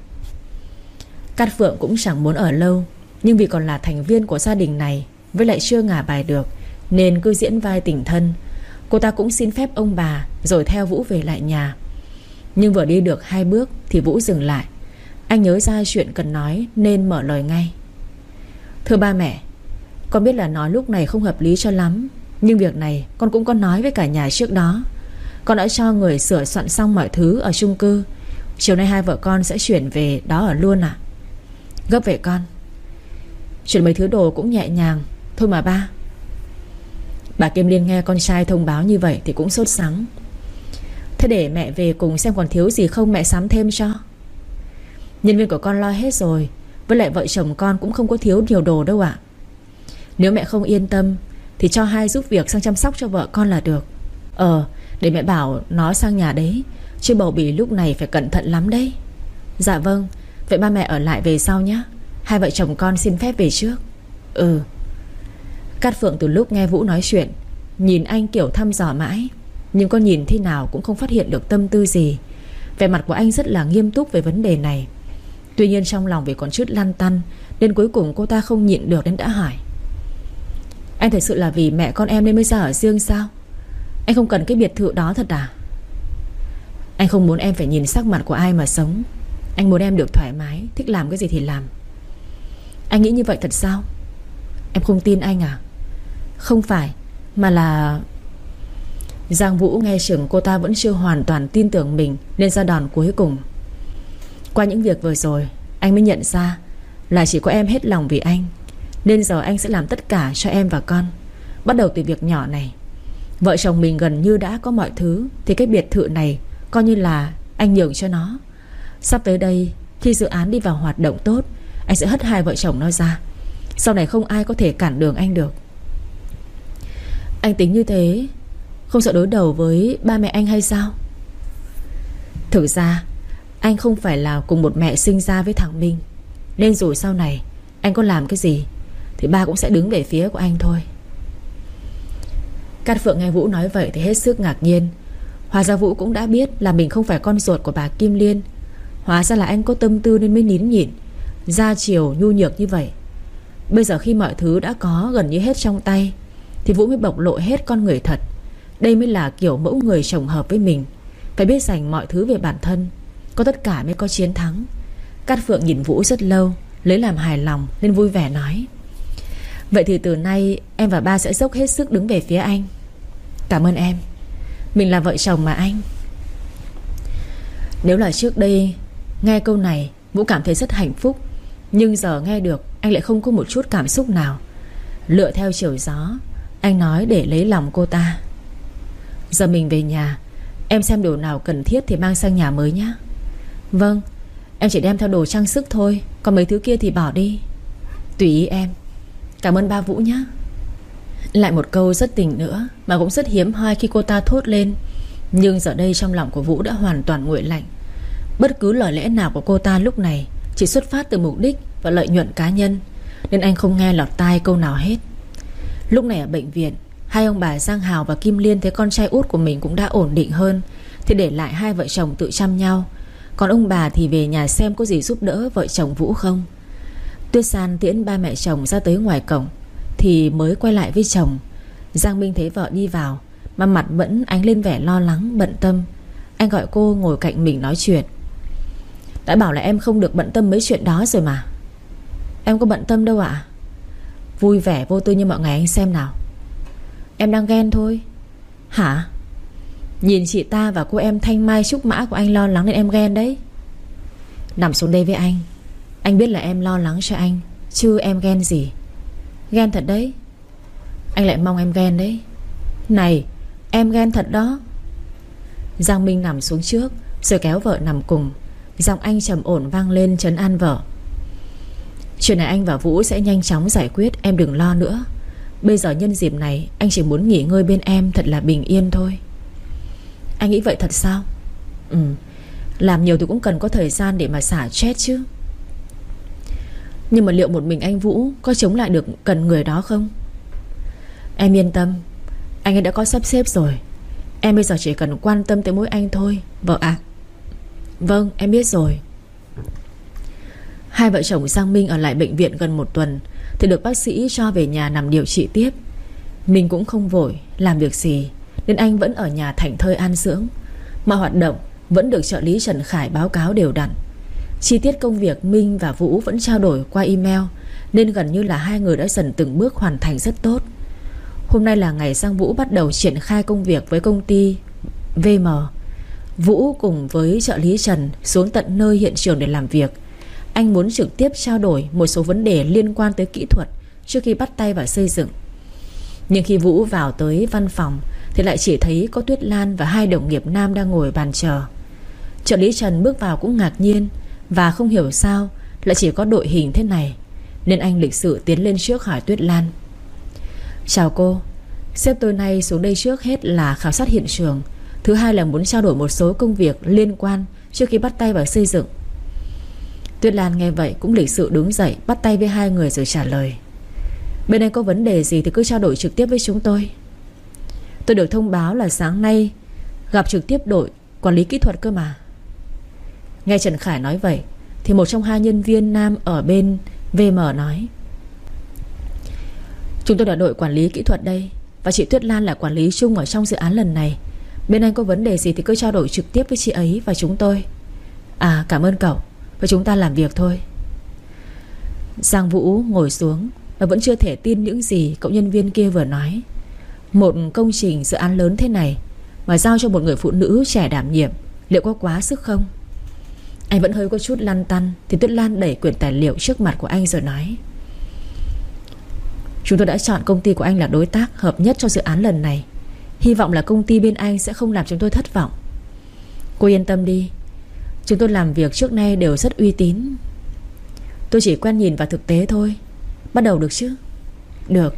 A: Cát Phượng cũng chẳng muốn ở lâu, nhưng vì còn là thành viên của gia đình này, với lại chưa ngả bài được, nên cứ diễn vai tình thân. Cô ta cũng xin phép ông bà, rồi theo Vũ về lại nhà. Nhưng vừa đi được hai bước thì Vũ dừng lại. Anh nhớ ra chuyện cần nói nên mở lời ngay: "Thưa ba mẹ, con biết là nói lúc này không hợp lý cho lắm, nhưng việc này con cũng có nói với cả nhà trước đó. Con đã cho người sửa soạn xong mọi thứ ở chung cư. Chiều nay hai vợ con sẽ chuyển về đó ở luôn ạ." "Gấp vậy con?" "Chuyển mấy thứ đồ cũng nhẹ nhàng thôi mà ba." Bà Kim Liên nghe con trai thông báo như vậy thì cũng sốt sắng: "Thế để mẹ về cùng xem còn thiếu gì không mẹ sắm thêm cho." "Nhân viên của con lo hết rồi, với lại vợ chồng con cũng không có thiếu nhiều đồ đâu ạ." "Nếu mẹ không yên tâm thì cho hai giúp việc sang chăm sóc cho vợ con là được." "Ờ, để mẹ bảo nó sang nhà đấy, chứ bầu bì lúc này phải cẩn thận lắm đấy." "Dạ vâng, vậy ba mẹ ở lại về sau nhé. Hai vợ chồng con xin phép về trước." "Ừ." Cát Phượng từ lúc nghe Vũ nói chuyện nhìn anh kiểu thăm dò mãi, nhưng có nhìn thế nào cũng không phát hiện được tâm tư gì. Vẻ mặt của anh rất là nghiêm túc về vấn đề này. Tuy nhiên trong lòng vì còn chút lăn tăn, nên cuối cùng cô ta không nhịn được nên đã hỏi: "Anh thật sự là vì mẹ con em nên mới ra ở riêng sao? Anh không cần cái biệt thự đó thật à?" "Anh không muốn em phải nhìn sắc mặt của ai mà sống. Anh muốn em được thoải mái, thích làm cái gì thì làm." "Anh nghĩ như vậy thật sao? Em không tin anh à?" "Không phải, mà là..." Giang Vũ nghe chừng cô ta vẫn chưa hoàn toàn tin tưởng mình, nên ra đòn cuối cùng: "Qua những việc vừa rồi, anh mới nhận ra là chỉ có em hết lòng vì anh, nên giờ anh sẽ làm tất cả cho em và con. Bắt đầu từ việc nhỏ này. Vợ chồng mình gần như đã có mọi thứ, thì cái biệt thự này coi như là anh nhường cho nó. Sắp tới đây, khi dự án đi vào hoạt động tốt, anh sẽ hất hai vợ chồng nó ra. Sau này không ai có thể cản đường anh được." "Anh tính như thế không sợ đối đầu với ba mẹ anh hay sao?" "Thực ra anh không phải là cùng một mẹ sinh ra với thằng Minh, nên dù sau này anh có làm cái gì thì ba cũng sẽ đứng về phía của anh thôi." Cát Phượng nghe Vũ nói vậy thì hết sức ngạc nhiên. Hóa ra Vũ cũng đã biết là mình không phải con ruột của bà Kim Liên. Hóa ra là anh có tâm tư nên mới nín nhịn, ra chiều nhu nhược như vậy. Bây giờ khi mọi thứ đã có gần như hết trong tay thì Vũ mới bộc lộ hết con người thật. Đây mới là kiểu mẫu người chồng hợp với mình. Phải biết dành mọi thứ về bản thân, có tất cả mới có chiến thắng. Cát Phượng nhìn Vũ rất lâu, lấy làm hài lòng nên vui vẻ nói: "Vậy thì từ nay em và ba sẽ dốc hết sức đứng về phía anh." Cảm ơn em. Mình là vợ chồng mà anh. Nếu là trước đây nghe câu này Vũ cảm thấy rất hạnh phúc, nhưng giờ nghe được anh lại không có một chút cảm xúc nào. Lựa theo chiều gió, anh nói để lấy lòng cô ta. Giờ mình về nhà, em xem đồ nào cần thiết thì mang sang nhà mới nhé. Vâng, em chỉ đem theo đồ trang sức thôi, còn mấy thứ kia thì bỏ đi. Tùy ý em. Cảm ơn ba Vũ nhé. Lại một câu rất tình nữa, mà cũng rất hiếm hoi khi cô ta thốt lên. Nhưng giờ đây trong lòng của Vũ đã hoàn toàn nguội lạnh. Bất cứ lời lẽ nào của cô ta lúc này chỉ xuất phát từ mục đích và lợi nhuận cá nhân, nên anh không nghe lọt tai câu nào hết. Lúc này ở bệnh viện, hai ông bà Giang Hào và Kim Liên thấy con trai út của mình cũng đã ổn định hơn, thì để lại hai vợ chồng tự chăm nhau. Còn ông bà thì về nhà xem có gì giúp đỡ vợ chồng Vũ không. Tuyết San tiễn ba mẹ chồng ra tới ngoài cổng thì mới quay lại với chồng. Giang Minh thấy vợ đi vào mà mặt vẫn ánh lên vẻ lo lắng, bận tâm. Anh gọi cô ngồi cạnh mình nói chuyện. Đã bảo là em không được bận tâm mấy chuyện đó rồi mà. Em có bận tâm đâu ạ. Vui vẻ vô tư như mọi ngày anh xem nào. Em đang ghen thôi. Hả? Nhìn chị ta và cô em thanh mai trúc mã của anh lo lắng nên em ghen đấy. Nằm xuống đây với anh. Anh biết là em lo lắng cho anh, chứ em ghen gì. Ghen thật đấy. Anh lại mong em ghen đấy. Này, em ghen thật đó. Giang Minh nằm xuống trước rồi kéo vợ nằm cùng. Giọng anh trầm ổn vang lên trấn an vợ. Chuyện này anh và Vũ sẽ nhanh chóng giải quyết, em đừng lo nữa. Bây giờ nhân dịp này anh chỉ muốn nghỉ ngơi bên em thật là bình yên thôi. Anh nghĩ vậy thật sao? Ừ, làm nhiều thì cũng cần có thời gian để mà xả stress chứ. Nhưng mà liệu một mình anh Vũ có chống lại được cần người đó không? Em yên tâm, anh ấy đã có sắp xếp rồi. Em bây giờ chỉ cần quan tâm tới mỗi anh thôi, vợ ạ. Vâng, em biết rồi. Hai vợ chồng Giang Minh ở lại bệnh viện gần một tuần thì được bác sĩ cho về nhà nằm điều trị tiếp. Mình cũng không vội làm việc gì, nên anh vẫn ở nhà thảnh thơi an dưỡng. Mọi hoạt động vẫn được trợ lý Trần Khải báo cáo đều đặn. Chi tiết công việc Minh và Vũ vẫn trao đổi qua email, nên gần như là hai người đã dần từng bước hoàn thành rất tốt. Hôm nay là ngày Giang Vũ bắt đầu triển khai công việc với công ty vê em. Vũ cùng với trợ lý Trần xuống tận nơi hiện trường để làm việc. Anh muốn trực tiếp trao đổi một số vấn đề liên quan tới kỹ thuật trước khi bắt tay vào xây dựng. Nhưng khi Vũ vào tới văn phòng thì lại chỉ thấy có Tuyết Lan và hai đồng nghiệp nam đang ngồi bàn chờ. Trợ lý Trần bước vào cũng ngạc nhiên, và không hiểu sao lại chỉ có đội hình thế này, nên anh lịch sự tiến lên trước hỏi Tuyết Lan. Chào cô, sếp tôi nay xuống đây trước hết là khảo sát hiện trường, thứ hai là muốn trao đổi một số công việc liên quan trước khi bắt tay vào xây dựng. Tuyết Lan nghe vậy cũng lịch sự đứng dậy, bắt tay với hai người rồi trả lời. Bên anh có vấn đề gì thì cứ trao đổi trực tiếp với chúng tôi. Tôi được thông báo là sáng nay gặp trực tiếp đội quản lý kỹ thuật cơ mà. Nghe Trần Khải nói vậy thì một trong hai nhân viên nam ở bên vê em nói. Chúng tôi là đội quản lý kỹ thuật đây, và chị Tuyết Lan là quản lý chung ở trong dự án lần này. Bên anh có vấn đề gì thì cứ trao đổi trực tiếp với chị ấy và chúng tôi. À, cảm ơn cậu, và chúng ta làm việc thôi. Giang Vũ ngồi xuống và vẫn chưa thể tin những gì cậu nhân viên kia vừa nói. Một công trình dự án lớn thế này mà giao cho một người phụ nữ trẻ đảm nhiệm, liệu có quá sức không? Anh vẫn hơi có chút lăn tăn thì Tuyết Lan đẩy quyển tài liệu trước mặt của anh rồi nói. Chúng tôi đã chọn công ty của anh là đối tác hợp nhất cho dự án lần này. Hy vọng là công ty bên anh sẽ không làm chúng tôi thất vọng. Cô yên tâm đi, chúng tôi làm việc trước nay đều rất uy tín. Tôi chỉ quen nhìn vào thực tế thôi. Bắt đầu được chứ? Được.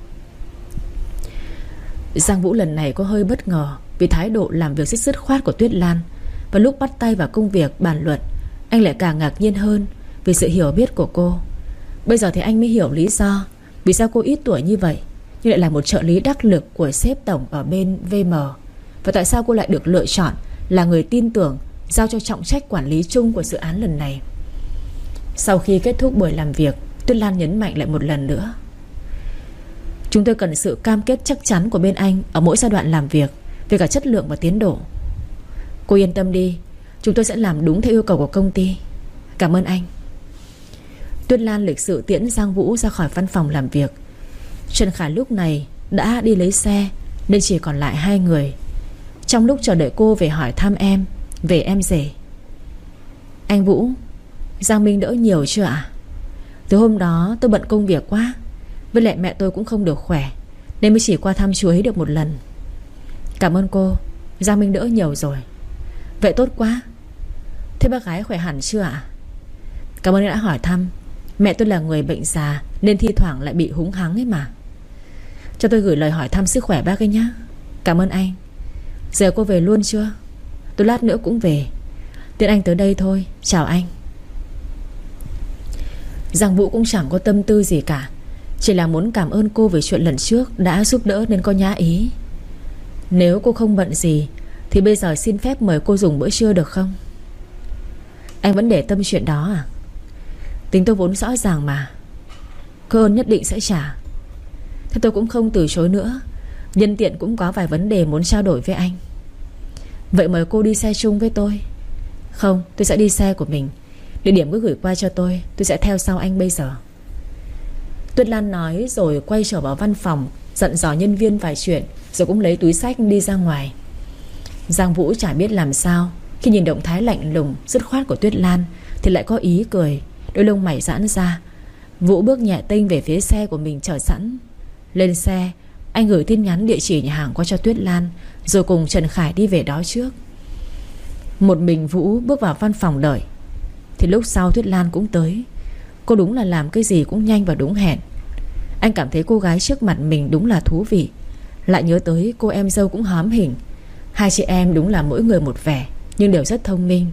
A: Giang Vũ lần này có hơi bất ngờ vì thái độ làm việc rất dứt khoát của Tuyết Lan. Và lúc bắt tay vào công việc bàn luận, anh lại càng ngạc nhiên hơn vì sự hiểu biết của cô. Bây giờ thì anh mới hiểu lý do vì sao cô ít tuổi như vậy nhưng lại là một trợ lý đắc lực của sếp tổng ở bên vê em, và tại sao cô lại được lựa chọn là người tin tưởng giao cho trọng trách quản lý chung của dự án lần này. Sau khi kết thúc buổi làm việc, Tuyết Lan nhấn mạnh lại một lần nữa. Chúng tôi cần sự cam kết chắc chắn của bên anh ở mỗi giai đoạn làm việc về cả chất lượng và tiến độ. Cô yên tâm đi, chúng tôi sẽ làm đúng theo yêu cầu của công ty. Cảm ơn anh. Tuyết Lan lịch sự tiễn Giang Vũ ra khỏi văn phòng làm việc. Trần Khải lúc này đã đi lấy xe nên chỉ còn lại hai người. Trong lúc chờ đợi cô về hỏi thăm em, về em rể. Anh Vũ, Giang Minh đỡ nhiều chưa ạ? Từ hôm đó tôi bận công việc quá, với lại mẹ tôi cũng không được khỏe, nên mới chỉ qua thăm chú ấy được một lần. Cảm ơn cô, Giang Minh đỡ nhiều rồi. Vậy tốt quá. Thế bác gái khỏe hẳn chưa ạ? Cảm ơn đã hỏi thăm. Mẹ tôi là người bệnh già nên thi thoảng lại bị húng hắng ấy mà. Cho tôi gửi lời hỏi thăm sức khỏe bác ấy nhé. Cảm ơn anh. Giờ cô về luôn chưa? Tôi lát nữa cũng về. Tiện anh tới đây thôi. Chào anh. Giang Vũ cũng chẳng có tâm tư gì cả, chỉ là muốn cảm ơn cô về chuyện lần trước đã giúp đỡ nên có nhã ý. Nếu cô không bận gì thì bây giờ xin phép mời cô dùng bữa trưa được không? Anh vẫn để tâm chuyện đó à? Tính tôi vốn rõ ràng mà. Cơ ơn nhất định sẽ trả. Thế tôi cũng không từ chối nữa. Nhân tiện cũng có vài vấn đề muốn trao đổi với anh. Vậy mời cô đi xe chung với tôi. Không, tôi sẽ đi xe của mình. Địa điểm cứ gửi qua cho tôi, tôi sẽ theo sau anh bây giờ. Tuyết Lan nói rồi quay trở vào văn phòng, dặn dò nhân viên vài chuyện, rồi cũng lấy túi xách đi ra ngoài. Giang Vũ chả biết làm sao. Khi nhìn động thái lạnh lùng dứt khoát của Tuyết Lan thì lại có ý cười. Đôi lông mày giãn ra. Vũ bước nhẹ tênh về phía xe của mình chờ sẵn. Lên xe, anh gửi tin nhắn địa chỉ nhà hàng qua cho Tuyết Lan, rồi cùng Trần Khải đi về đó trước. Một mình Vũ bước vào văn phòng đợi. Thì lúc sau Tuyết Lan cũng tới. Cô đúng là làm cái gì cũng nhanh và đúng hẹn. Anh cảm thấy cô gái trước mặt mình đúng là thú vị. Lại nhớ tới cô em dâu cũng hóm hình. Hai chị em đúng là mỗi người một vẻ, nhưng đều rất thông minh.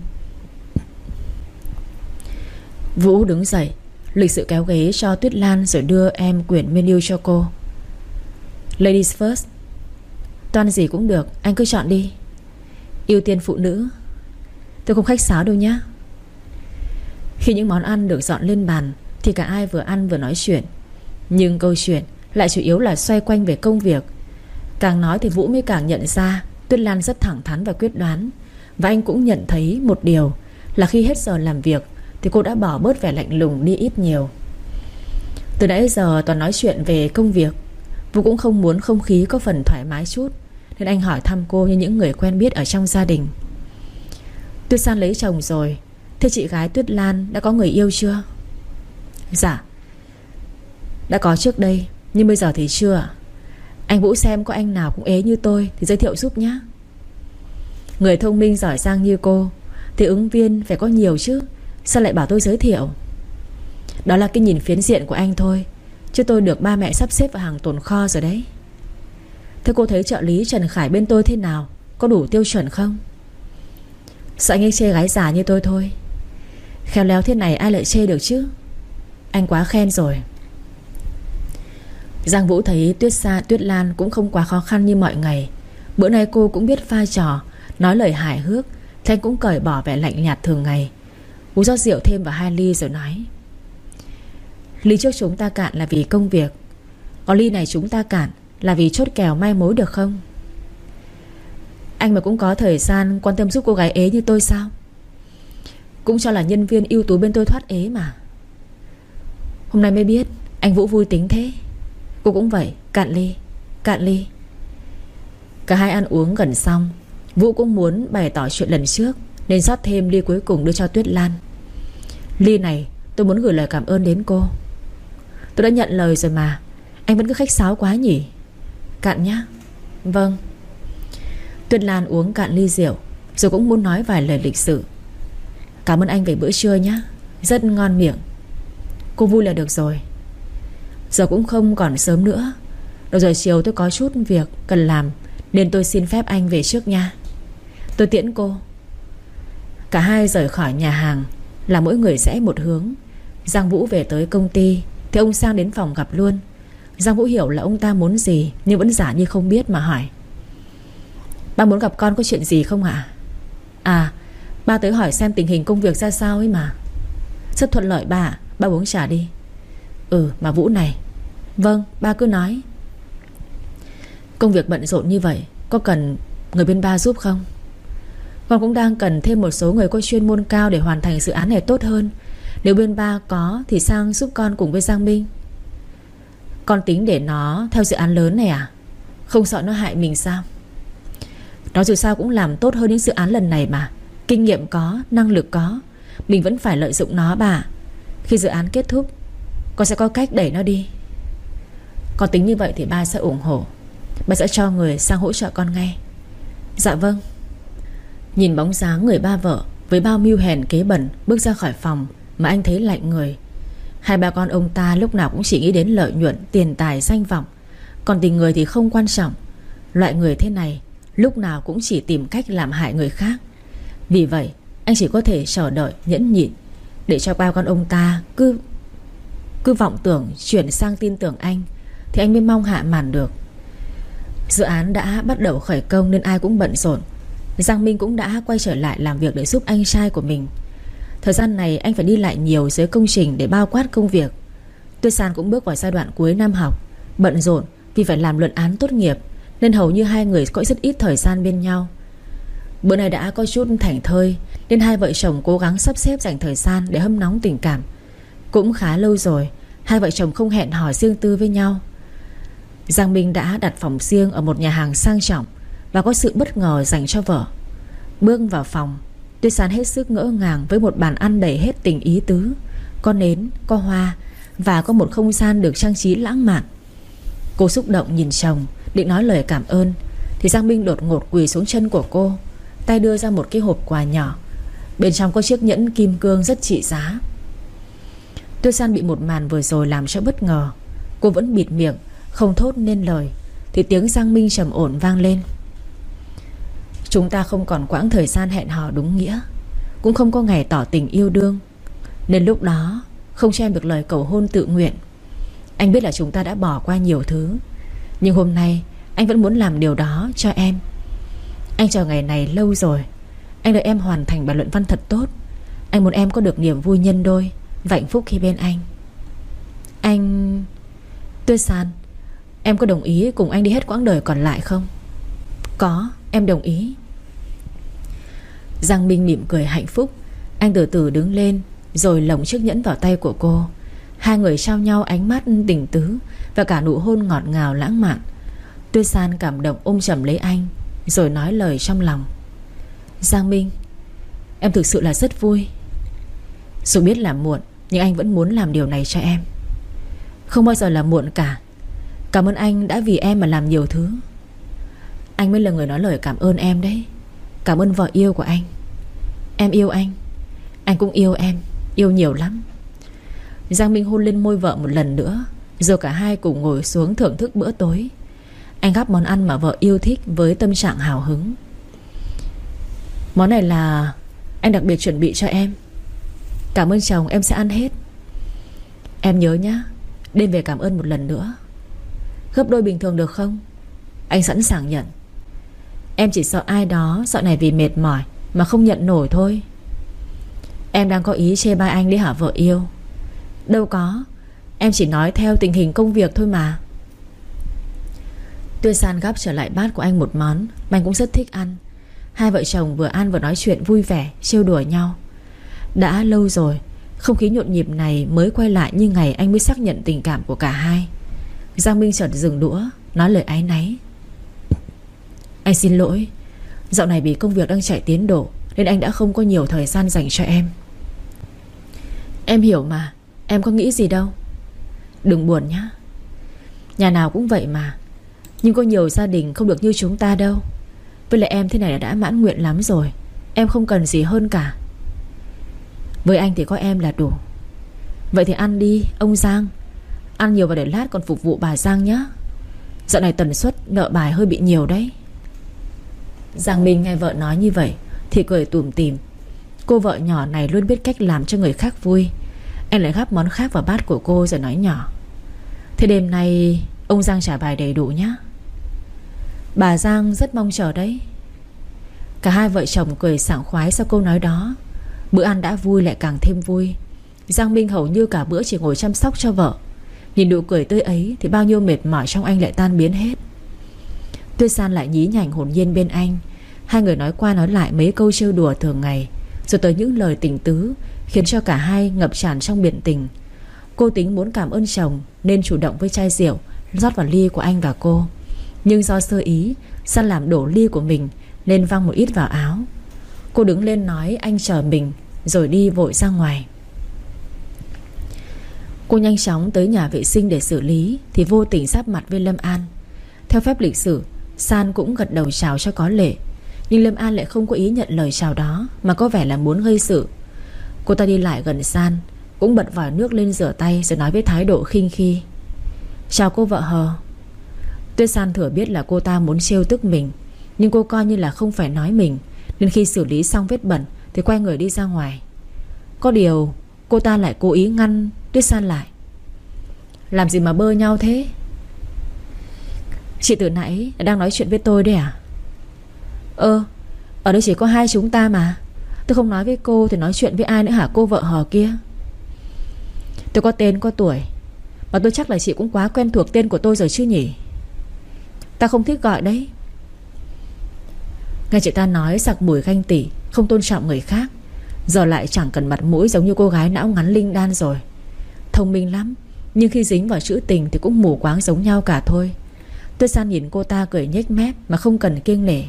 A: Vũ đứng dậy, lịch sự kéo ghế cho Tuyết Lan, rồi đưa em quyển menu cho cô. Ladies first. Toan gì cũng được, anh cứ chọn đi. Ưu tiên phụ nữ. Tôi không khách sáo đâu nhé. Khi những món ăn được dọn lên bàn thì cả ai vừa ăn vừa nói chuyện. Nhưng câu chuyện lại chủ yếu là xoay quanh về công việc. Càng nói thì Vũ mới càng nhận ra Tuyết Lan rất thẳng thắn và quyết đoán. Và anh cũng nhận thấy một điều là khi hết giờ làm việc thì cô đã bỏ bớt vẻ lạnh lùng đi ít nhiều. Từ nãy giờ toàn nói chuyện về công việc, Vũ cũng không muốn không khí có phần thoải mái chút, nên anh hỏi thăm cô như những người quen biết ở trong gia đình. Tuyết San lấy chồng rồi. Thế chị gái Tuyết Lan đã có người yêu chưa? Dạ, đã có trước đây, nhưng bây giờ thì chưa. Anh Vũ xem có anh nào cũng ế như tôi thì giới thiệu giúp nhé. Người thông minh giỏi giang như cô thì ứng viên phải có nhiều chứ. Sao lại bảo tôi giới thiệu? Đó là cái nhìn phiến diện của anh thôi, chứ tôi được ba mẹ sắp xếp vào hàng tồn kho rồi đấy. Thế cô thấy trợ lý Trần Khải bên tôi thế nào? Có đủ tiêu chuẩn không? Sợ anh ấy chê gái già như tôi thôi. Khéo léo thế này ai lại chê được chứ. Anh quá khen rồi. Giang Vũ thấy Tuyết Sa, Tuyết Lan cũng không quá khó khăn như mọi ngày. Bữa nay cô cũng biết pha trò, nói lời hài hước. Thanh cũng cởi bỏ vẻ lạnh nhạt thường ngày. Vũ rót rượu thêm vào hai ly rồi nói: ly trước chúng ta cạn là vì công việc, còn ly này chúng ta cạn là vì chốt kèo mai mối được không? Anh mà cũng có thời gian quan tâm giúp cô gái ế như tôi sao? Cũng cho là nhân viên ưu tú bên tôi thoát ế mà. Hôm nay mới biết anh Vũ vui tính thế. Cô cũng vậy, cạn ly, cạn ly. Cả hai ăn uống gần xong, Vũ cũng muốn bày tỏ chuyện lần trước, nên rót thêm ly cuối cùng đưa cho Tuyết Lan. Ly này tôi muốn gửi lời cảm ơn đến cô. Tôi đã nhận lời rồi mà, anh vẫn cứ khách sáo quá nhỉ. Cạn nhá. Vâng. Tuyết Lan uống cạn ly rượu, rồi cũng muốn nói vài lời lịch sự. Cảm ơn anh về bữa trưa nhé, rất ngon miệng. Cô vui là được rồi. Giờ cũng không còn sớm nữa. Đầu giờ chiều tôi có chút việc cần làm, nên tôi xin phép anh về trước nha. Tôi tiễn cô. Cả hai rời khỏi nhà hàng, là mỗi người rẽ một hướng. Giang Vũ về tới công ty thì ông Sang đến phòng gặp luôn. Giang Vũ hiểu là ông ta muốn gì, nhưng vẫn giả như không biết mà hỏi: ba muốn gặp con có chuyện gì không ạ? À? à Ba tới hỏi xem tình hình công việc ra sao ấy mà. Rất thuận lợi ba ạ. Ba uống trà đi. Ừ mà Vũ này. Vâng, ba cứ nói. Công việc bận rộn như vậy, có cần người bên ba giúp không? Con cũng đang cần thêm một số người có chuyên môn cao để hoàn thành dự án này tốt hơn. Nếu bên ba có thì sang giúp con cùng với Giang Minh. Con tính để nó theo dự án lớn này à? Không sợ nó hại mình sao? Nó dù sao cũng làm tốt hơn những dự án lần này mà. Kinh nghiệm có, năng lực có, mình vẫn phải lợi dụng nó bà. Khi dự án kết thúc, con sẽ có cách đẩy nó đi. Con tính như vậy thì ba sẽ ủng hộ. Ba sẽ cho người sang hỗ trợ con ngay. Dạ vâng. Nhìn bóng dáng người ba vợ với bao mưu hèn kế bẩn bước ra khỏi phòng mà anh thấy lạnh người. Hai ba con ông ta lúc nào cũng chỉ nghĩ đến lợi nhuận, tiền tài, danh vọng. Còn tình người thì không quan trọng. Loại người thế này lúc nào cũng chỉ tìm cách làm hại người khác. Vì vậy anh chỉ có thể chờ đợi, nhẫn nhịn, để cho ba con ông ta cứ Cứ vọng tưởng chuyển sang tin tưởng anh, thì anh mới mong hạ màn được. Dự án đã bắt đầu khởi công nên ai cũng bận rộn. Giang Minh cũng đã quay trở lại làm việc để giúp anh trai của mình. Thời gian này anh phải đi lại nhiều dưới công trình để bao quát công việc. Tuyết San cũng bước vào giai đoạn cuối năm học, bận rộn vì phải làm luận án tốt nghiệp, nên hầu như hai người có rất ít thời gian bên nhau. Bữa nay đã có chút thảnh thơi, nên hai vợ chồng cố gắng sắp xếp dành thời gian để hâm nóng tình cảm. Cũng khá lâu rồi hai vợ chồng không hẹn hò riêng tư với nhau. Giang Minh đã đặt phòng riêng ở một nhà hàng sang trọng và có sự bất ngờ dành cho vợ. Bước vào phòng, Tuyết San hết sức ngỡ ngàng với một bàn ăn đầy hết tình ý tứ. Có nến, có hoa và có một không gian được trang trí lãng mạn. Cô xúc động nhìn chồng, định nói lời cảm ơn, thì Giang Minh đột ngột quỳ xuống chân của cô, tay đưa ra một cái hộp quà nhỏ. Bên trong có chiếc nhẫn kim cương rất trị giá. Tuyết San bị một màn vừa rồi làm cho bất ngờ. Cô vẫn bịt miệng không thốt nên lời, thì tiếng Giang Minh trầm ổn vang lên. Chúng ta không còn quãng thời gian hẹn hò đúng nghĩa, cũng không có ngày tỏ tình yêu đương, nên lúc đó không cho em được lời cầu hôn tự nguyện. Anh biết là chúng ta đã bỏ qua nhiều thứ, nhưng hôm nay anh vẫn muốn làm điều đó cho em. Anh chờ ngày này lâu rồi. Anh đợi em hoàn thành bài luận văn thật tốt. Anh muốn em có được niềm vui nhân đôi và hạnh phúc khi bên anh. Anh... Tuyết San, em có đồng ý cùng anh đi hết quãng đời còn lại không? Có, em đồng ý. Giang Minh mỉm cười hạnh phúc. Anh từ từ đứng lên, rồi lồng chiếc nhẫn vào tay của cô. Hai người trao nhau ánh mắt tình tứ và cả nụ hôn ngọt ngào lãng mạn. Tuyết San cảm động ôm chầm lấy anh, rồi nói lời trong lòng. Giang Minh, em thực sự là rất vui. Dù biết là muộn, nhưng anh vẫn muốn làm điều này cho em. Không bao giờ là muộn cả. Cảm ơn anh đã vì em mà làm nhiều thứ. Anh mới là người nói lời cảm ơn em đấy. Cảm ơn vợ yêu của anh. Em yêu anh, anh cũng yêu em, yêu nhiều lắm. Giang Minh hôn lên môi vợ một lần nữa, rồi cả hai cùng ngồi xuống thưởng thức bữa tối. Anh gắp món ăn mà vợ yêu thích với tâm trạng hào hứng. Món này là anh đặc biệt chuẩn bị cho em. Cảm ơn chồng, em sẽ ăn hết. Em nhớ nhá, đêm về cảm ơn một lần nữa. Gấp đôi bình thường được không? Anh sẵn sàng nhận. Em chỉ sợ ai đó dạo này vì mệt mỏi mà không nhận nổi thôi. Em đang có ý chê bai anh đấy hả vợ yêu? Đâu có, em chỉ nói theo tình hình công việc thôi mà. Tuyết San gắp trở lại bát của anh một món mà anh cũng rất thích ăn. Hai vợ chồng vừa ăn vừa nói chuyện vui vẻ, trêu đùa nhau. Đã lâu rồi không khí nhộn nhịp này mới quay lại như ngày anh mới xác nhận tình cảm của cả hai. Giang Minh chợt dừng đũa, nói lời áy náy. Anh xin lỗi, dạo này vì công việc đang chạy tiến độ nên anh đã không có nhiều thời gian dành cho em. Em hiểu mà, em có nghĩ gì đâu. Đừng buồn nhá. Nhà nào cũng vậy mà, nhưng có nhiều gia đình không được như chúng ta đâu. Với lại em thế này là đã mãn nguyện lắm rồi. Em không cần gì hơn cả. Với anh thì có em là đủ. Vậy thì ăn đi ông Giang. Ăn nhiều và để lát còn phục vụ bà Giang nhé. Dạo này tần suất nợ bài hơi bị nhiều đấy. Giang Minh nghe vợ nói như vậy thì cười tủm tỉm. Cô vợ nhỏ này luôn biết cách làm cho người khác vui. Anh lại gắp món khác vào bát của cô rồi nói nhỏ. Thế đêm nay ông Giang trả bài đầy đủ nhé. Bà Giang rất mong chờ đấy. Cả hai vợ chồng cười sảng khoái sau câu nói đó. Bữa ăn đã vui lại càng thêm vui. Giang Minh hầu như cả bữa chỉ ngồi chăm sóc cho vợ. Nhìn nụ cười tươi ấy thì bao nhiêu mệt mỏi trong anh lại tan biến hết. Tuyết San lại nhí nhảnh hồn nhiên bên anh. Hai người nói qua nói lại mấy câu trêu đùa thường ngày, rồi tới những lời tình tứ, khiến cho cả hai ngập tràn trong biển tình. Cô tính muốn cảm ơn chồng nên chủ động với chai rượu rót vào ly của anh và cô. Nhưng do sơ ý, San làm đổ ly của mình nên văng một ít vào áo. Cô đứng lên nói anh chờ mình, rồi đi vội ra ngoài. Cô nhanh chóng tới nhà vệ sinh để xử lý thì vô tình giáp mặt với Lâm An. Theo phép lịch sử, San cũng gật đầu chào cho có lệ, nhưng Lâm An lại không có ý nhận lời chào đó, mà có vẻ là muốn gây sự. Cô ta đi lại gần San, cũng bật vòi nước lên rửa tay, rồi nói với thái độ khinh khi: "Chào cô vợ hờ." Tuyết San thừa biết là cô ta muốn trêu tức mình, nhưng cô coi như là không phải nói mình, nên khi xử lý xong vết bẩn thì quay người đi ra ngoài. Có điều cô ta lại cố ý ngăn Tuyết San lại: "Làm gì mà bơ nhau thế? Chị từ nãy đang nói chuyện với tôi đấy à?" "Ơ, ở đây chỉ có hai chúng ta mà. Tôi không nói với cô thì nói chuyện với ai nữa hả cô vợ hờ kia?" "Tôi có tên có tuổi, mà tôi chắc là chị cũng quá quen thuộc tên của tôi rồi chứ nhỉ?" "Ta không thích gọi đấy." Nghe chị ta nói sặc mùi ganh tị, không tôn trọng người khác, giờ lại chẳng cần mặt mũi giống như cô gái não ngắn linh đan rồi. Thông minh lắm, nhưng khi dính vào chữ tình thì cũng mù quáng giống nhau cả thôi. Tuyết San nhìn cô ta cười nhếch mép mà không cần kiêng nể: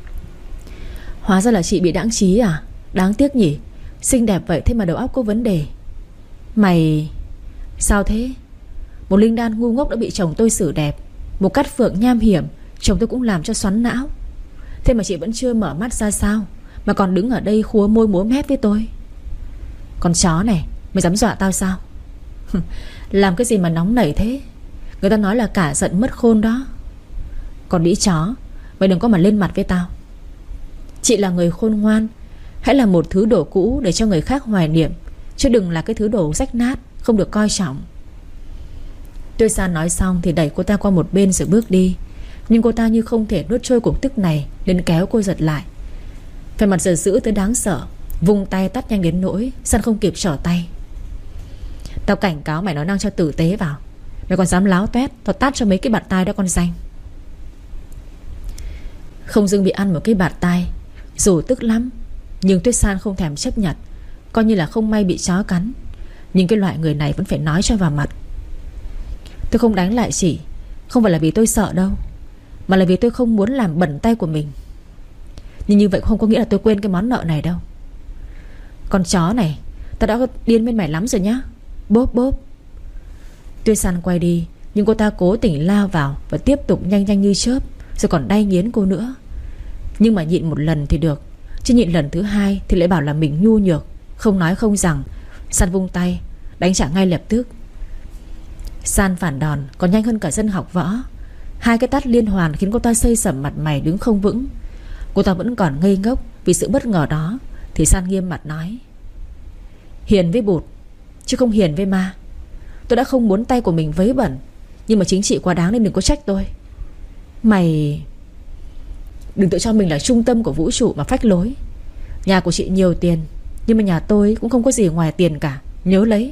A: "Hóa ra là chị bị đãng trí à? Đáng tiếc nhỉ, xinh đẹp vậy thế mà đầu óc có vấn đề." "Mày..." "Sao thế? Một linh đan ngu ngốc đã bị chồng tôi xử đẹp, một cát phượng nham hiểm chồng tôi cũng làm cho xoắn não. Thế mà chị vẫn chưa mở mắt ra sao, mà còn đứng ở đây khúa môi múa mép với tôi. Con chó này, mày dám dọa tao sao?" "Làm cái gì mà nóng nảy thế? Người ta nói là cả giận mất khôn đó." "Còn đĩ chó, mày đừng có mà lên mặt với tao. Chị là người khôn ngoan, hãy là một thứ đồ cũ để cho người khác hoài niệm, chứ đừng là cái thứ đồ rách nát, không được coi trọng." Tuyết San nói xong thì đẩy cô ta qua một bên rồi bước đi, nhưng cô ta như không thể nuốt trôi cuộc tức này nên kéo cô giật lại. Vẻ mặt giận dữ tới đáng sợ, vung tay tát nhanh đến nỗi San không kịp trở tay. "Tao cảnh cáo mày nói năng cho tử tế vào. Mày còn dám láo toét, tao tát cho mấy cái bạt tai đó con danh." Không dưng bị ăn một cái bạt tai, dù tức lắm, nhưng Tuyết San không thèm chấp nhận, coi như là không may bị chó cắn. Nhưng cái loại người này vẫn phải nói cho vào mặt: "Tôi không đánh lại chị, không phải là vì tôi sợ đâu, mà là vì tôi không muốn làm bẩn tay của mình. Nhưng như vậy không có nghĩa là tôi quên cái món nợ này đâu. Con chó này, tao đã điên bên mày lắm rồi nhá. Bốp bốp." Tuyết San quay đi, nhưng cô ta cố tình lao vào và tiếp tục nhanh nhanh như chớp, rồi còn đay nghiến cô nữa. Nhưng mà nhịn một lần thì được, chứ nhịn lần thứ hai thì lại bảo là mình nhu nhược. Không nói không rằng, San vung tay đánh trả ngay lập tức. San phản đòn còn nhanh hơn cả dân học võ. Hai cái tát liên hoàn khiến cô ta xây sẩm mặt mày đứng không vững. Cô ta vẫn còn ngây ngốc vì sự bất ngờ đó, thì San nghiêm mặt nói: "Hiền với bụt, chứ không hiền với ma. Tôi đã không muốn tay của mình vấy bẩn, nhưng mà chính chị quá đáng nên đừng có trách tôi. Mày đừng tự cho mình là trung tâm của vũ trụ mà phách lối. Nhà của chị nhiều tiền, nhưng mà nhà tôi cũng không có gì ngoài tiền cả, nhớ lấy."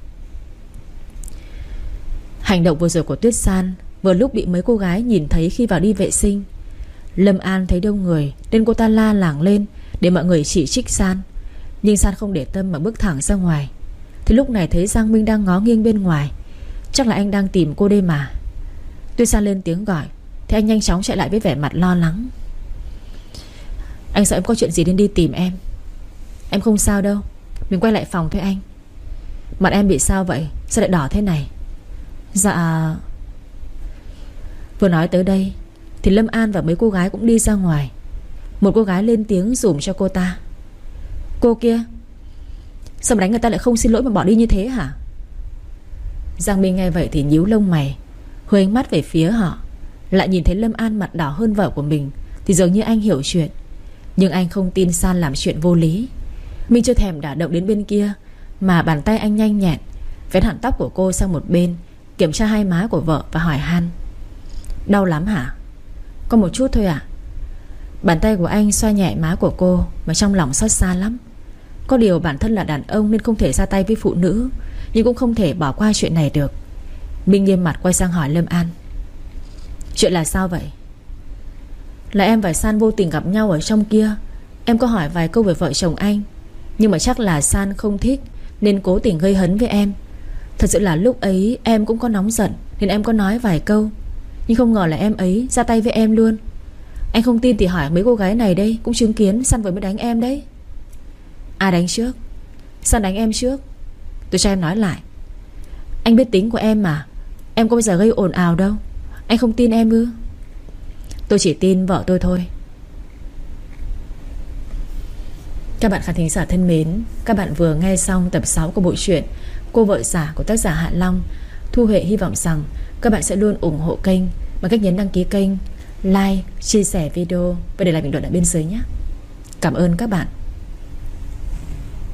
A: Hành động vừa rồi của Tuyết San vừa lúc bị mấy cô gái nhìn thấy khi vào đi vệ sinh. Lâm An thấy đông người nên cô ta la làng lên để mọi người chỉ trích San, nhưng San không để tâm mà bước thẳng ra ngoài. Thì lúc này thấy Giang Minh đang ngó nghiêng bên ngoài, chắc là anh đang tìm cô đây mà. Tuyết San lên tiếng gọi thì anh nhanh chóng chạy lại với vẻ mặt lo lắng: "Anh sợ em có chuyện gì nên đi tìm em." "Em không sao đâu, mình quay lại phòng thôi anh." "Mặt em bị sao vậy? Sao lại đỏ thế này?" "Dạ..." Vừa nói tới đây thì Lâm An và mấy cô gái cũng đi ra ngoài. Một cô gái lên tiếng dùm cho cô ta: "Cô kia, sao mà đánh người ta lại không xin lỗi mà bỏ đi như thế hả?" Giang Minh nghe vậy thì nhíu lông mày, hơi ánh mắt về phía họ. Lại nhìn thấy Lâm An mặt đỏ hơn vợ của mình thì dường như anh hiểu chuyện. Nhưng anh không tin San làm chuyện vô lý. Minh chưa thèm đả động đến bên kia, mà bàn tay anh nhanh nhẹn vén hẳn tóc của cô sang một bên, kiểm tra hai má của vợ và hỏi han: "Đau lắm hả?" "Có một chút thôi ạ." Bàn tay của anh xoa nhẹ má của cô, mà trong lòng xót xa lắm. Có điều bản thân là đàn ông nên không thể ra tay với phụ nữ, nhưng cũng không thể bỏ qua chuyện này được. Minh nghiêm mặt quay sang hỏi Lâm An: "Chuyện là sao vậy?" "Là em và San vô tình gặp nhau ở trong kia. Em có hỏi vài câu về vợ chồng anh, nhưng mà chắc là San không thích nên cố tình gây hấn với em. Thật sự là lúc ấy em cũng có nóng giận nên em có nói vài câu, Nhưng không ngờ là em ấy ra tay với em luôn. Anh không tin thì hỏi mấy cô gái này đây, cũng chứng kiến Sun vừa mới đánh em đấy. Ai đánh trước? Sun đánh em trước. Tôi cho em nói lại. Anh biết tính của em mà. Em có bao giờ gây ồn ào đâu. Anh không tin em ư? Tôi chỉ tin vợ tôi thôi. Các bạn khán thính giả thân mến, các bạn vừa nghe xong tập sáu của bộ truyện Cô vợ giả của tác giả Hạ Long. Thu Huệ hy vọng rằng các bạn sẽ luôn ủng hộ kênh bằng cách nhấn đăng ký kênh, like, chia sẻ video và để lại bình luận ở bên dưới nhé. Cảm ơn các bạn.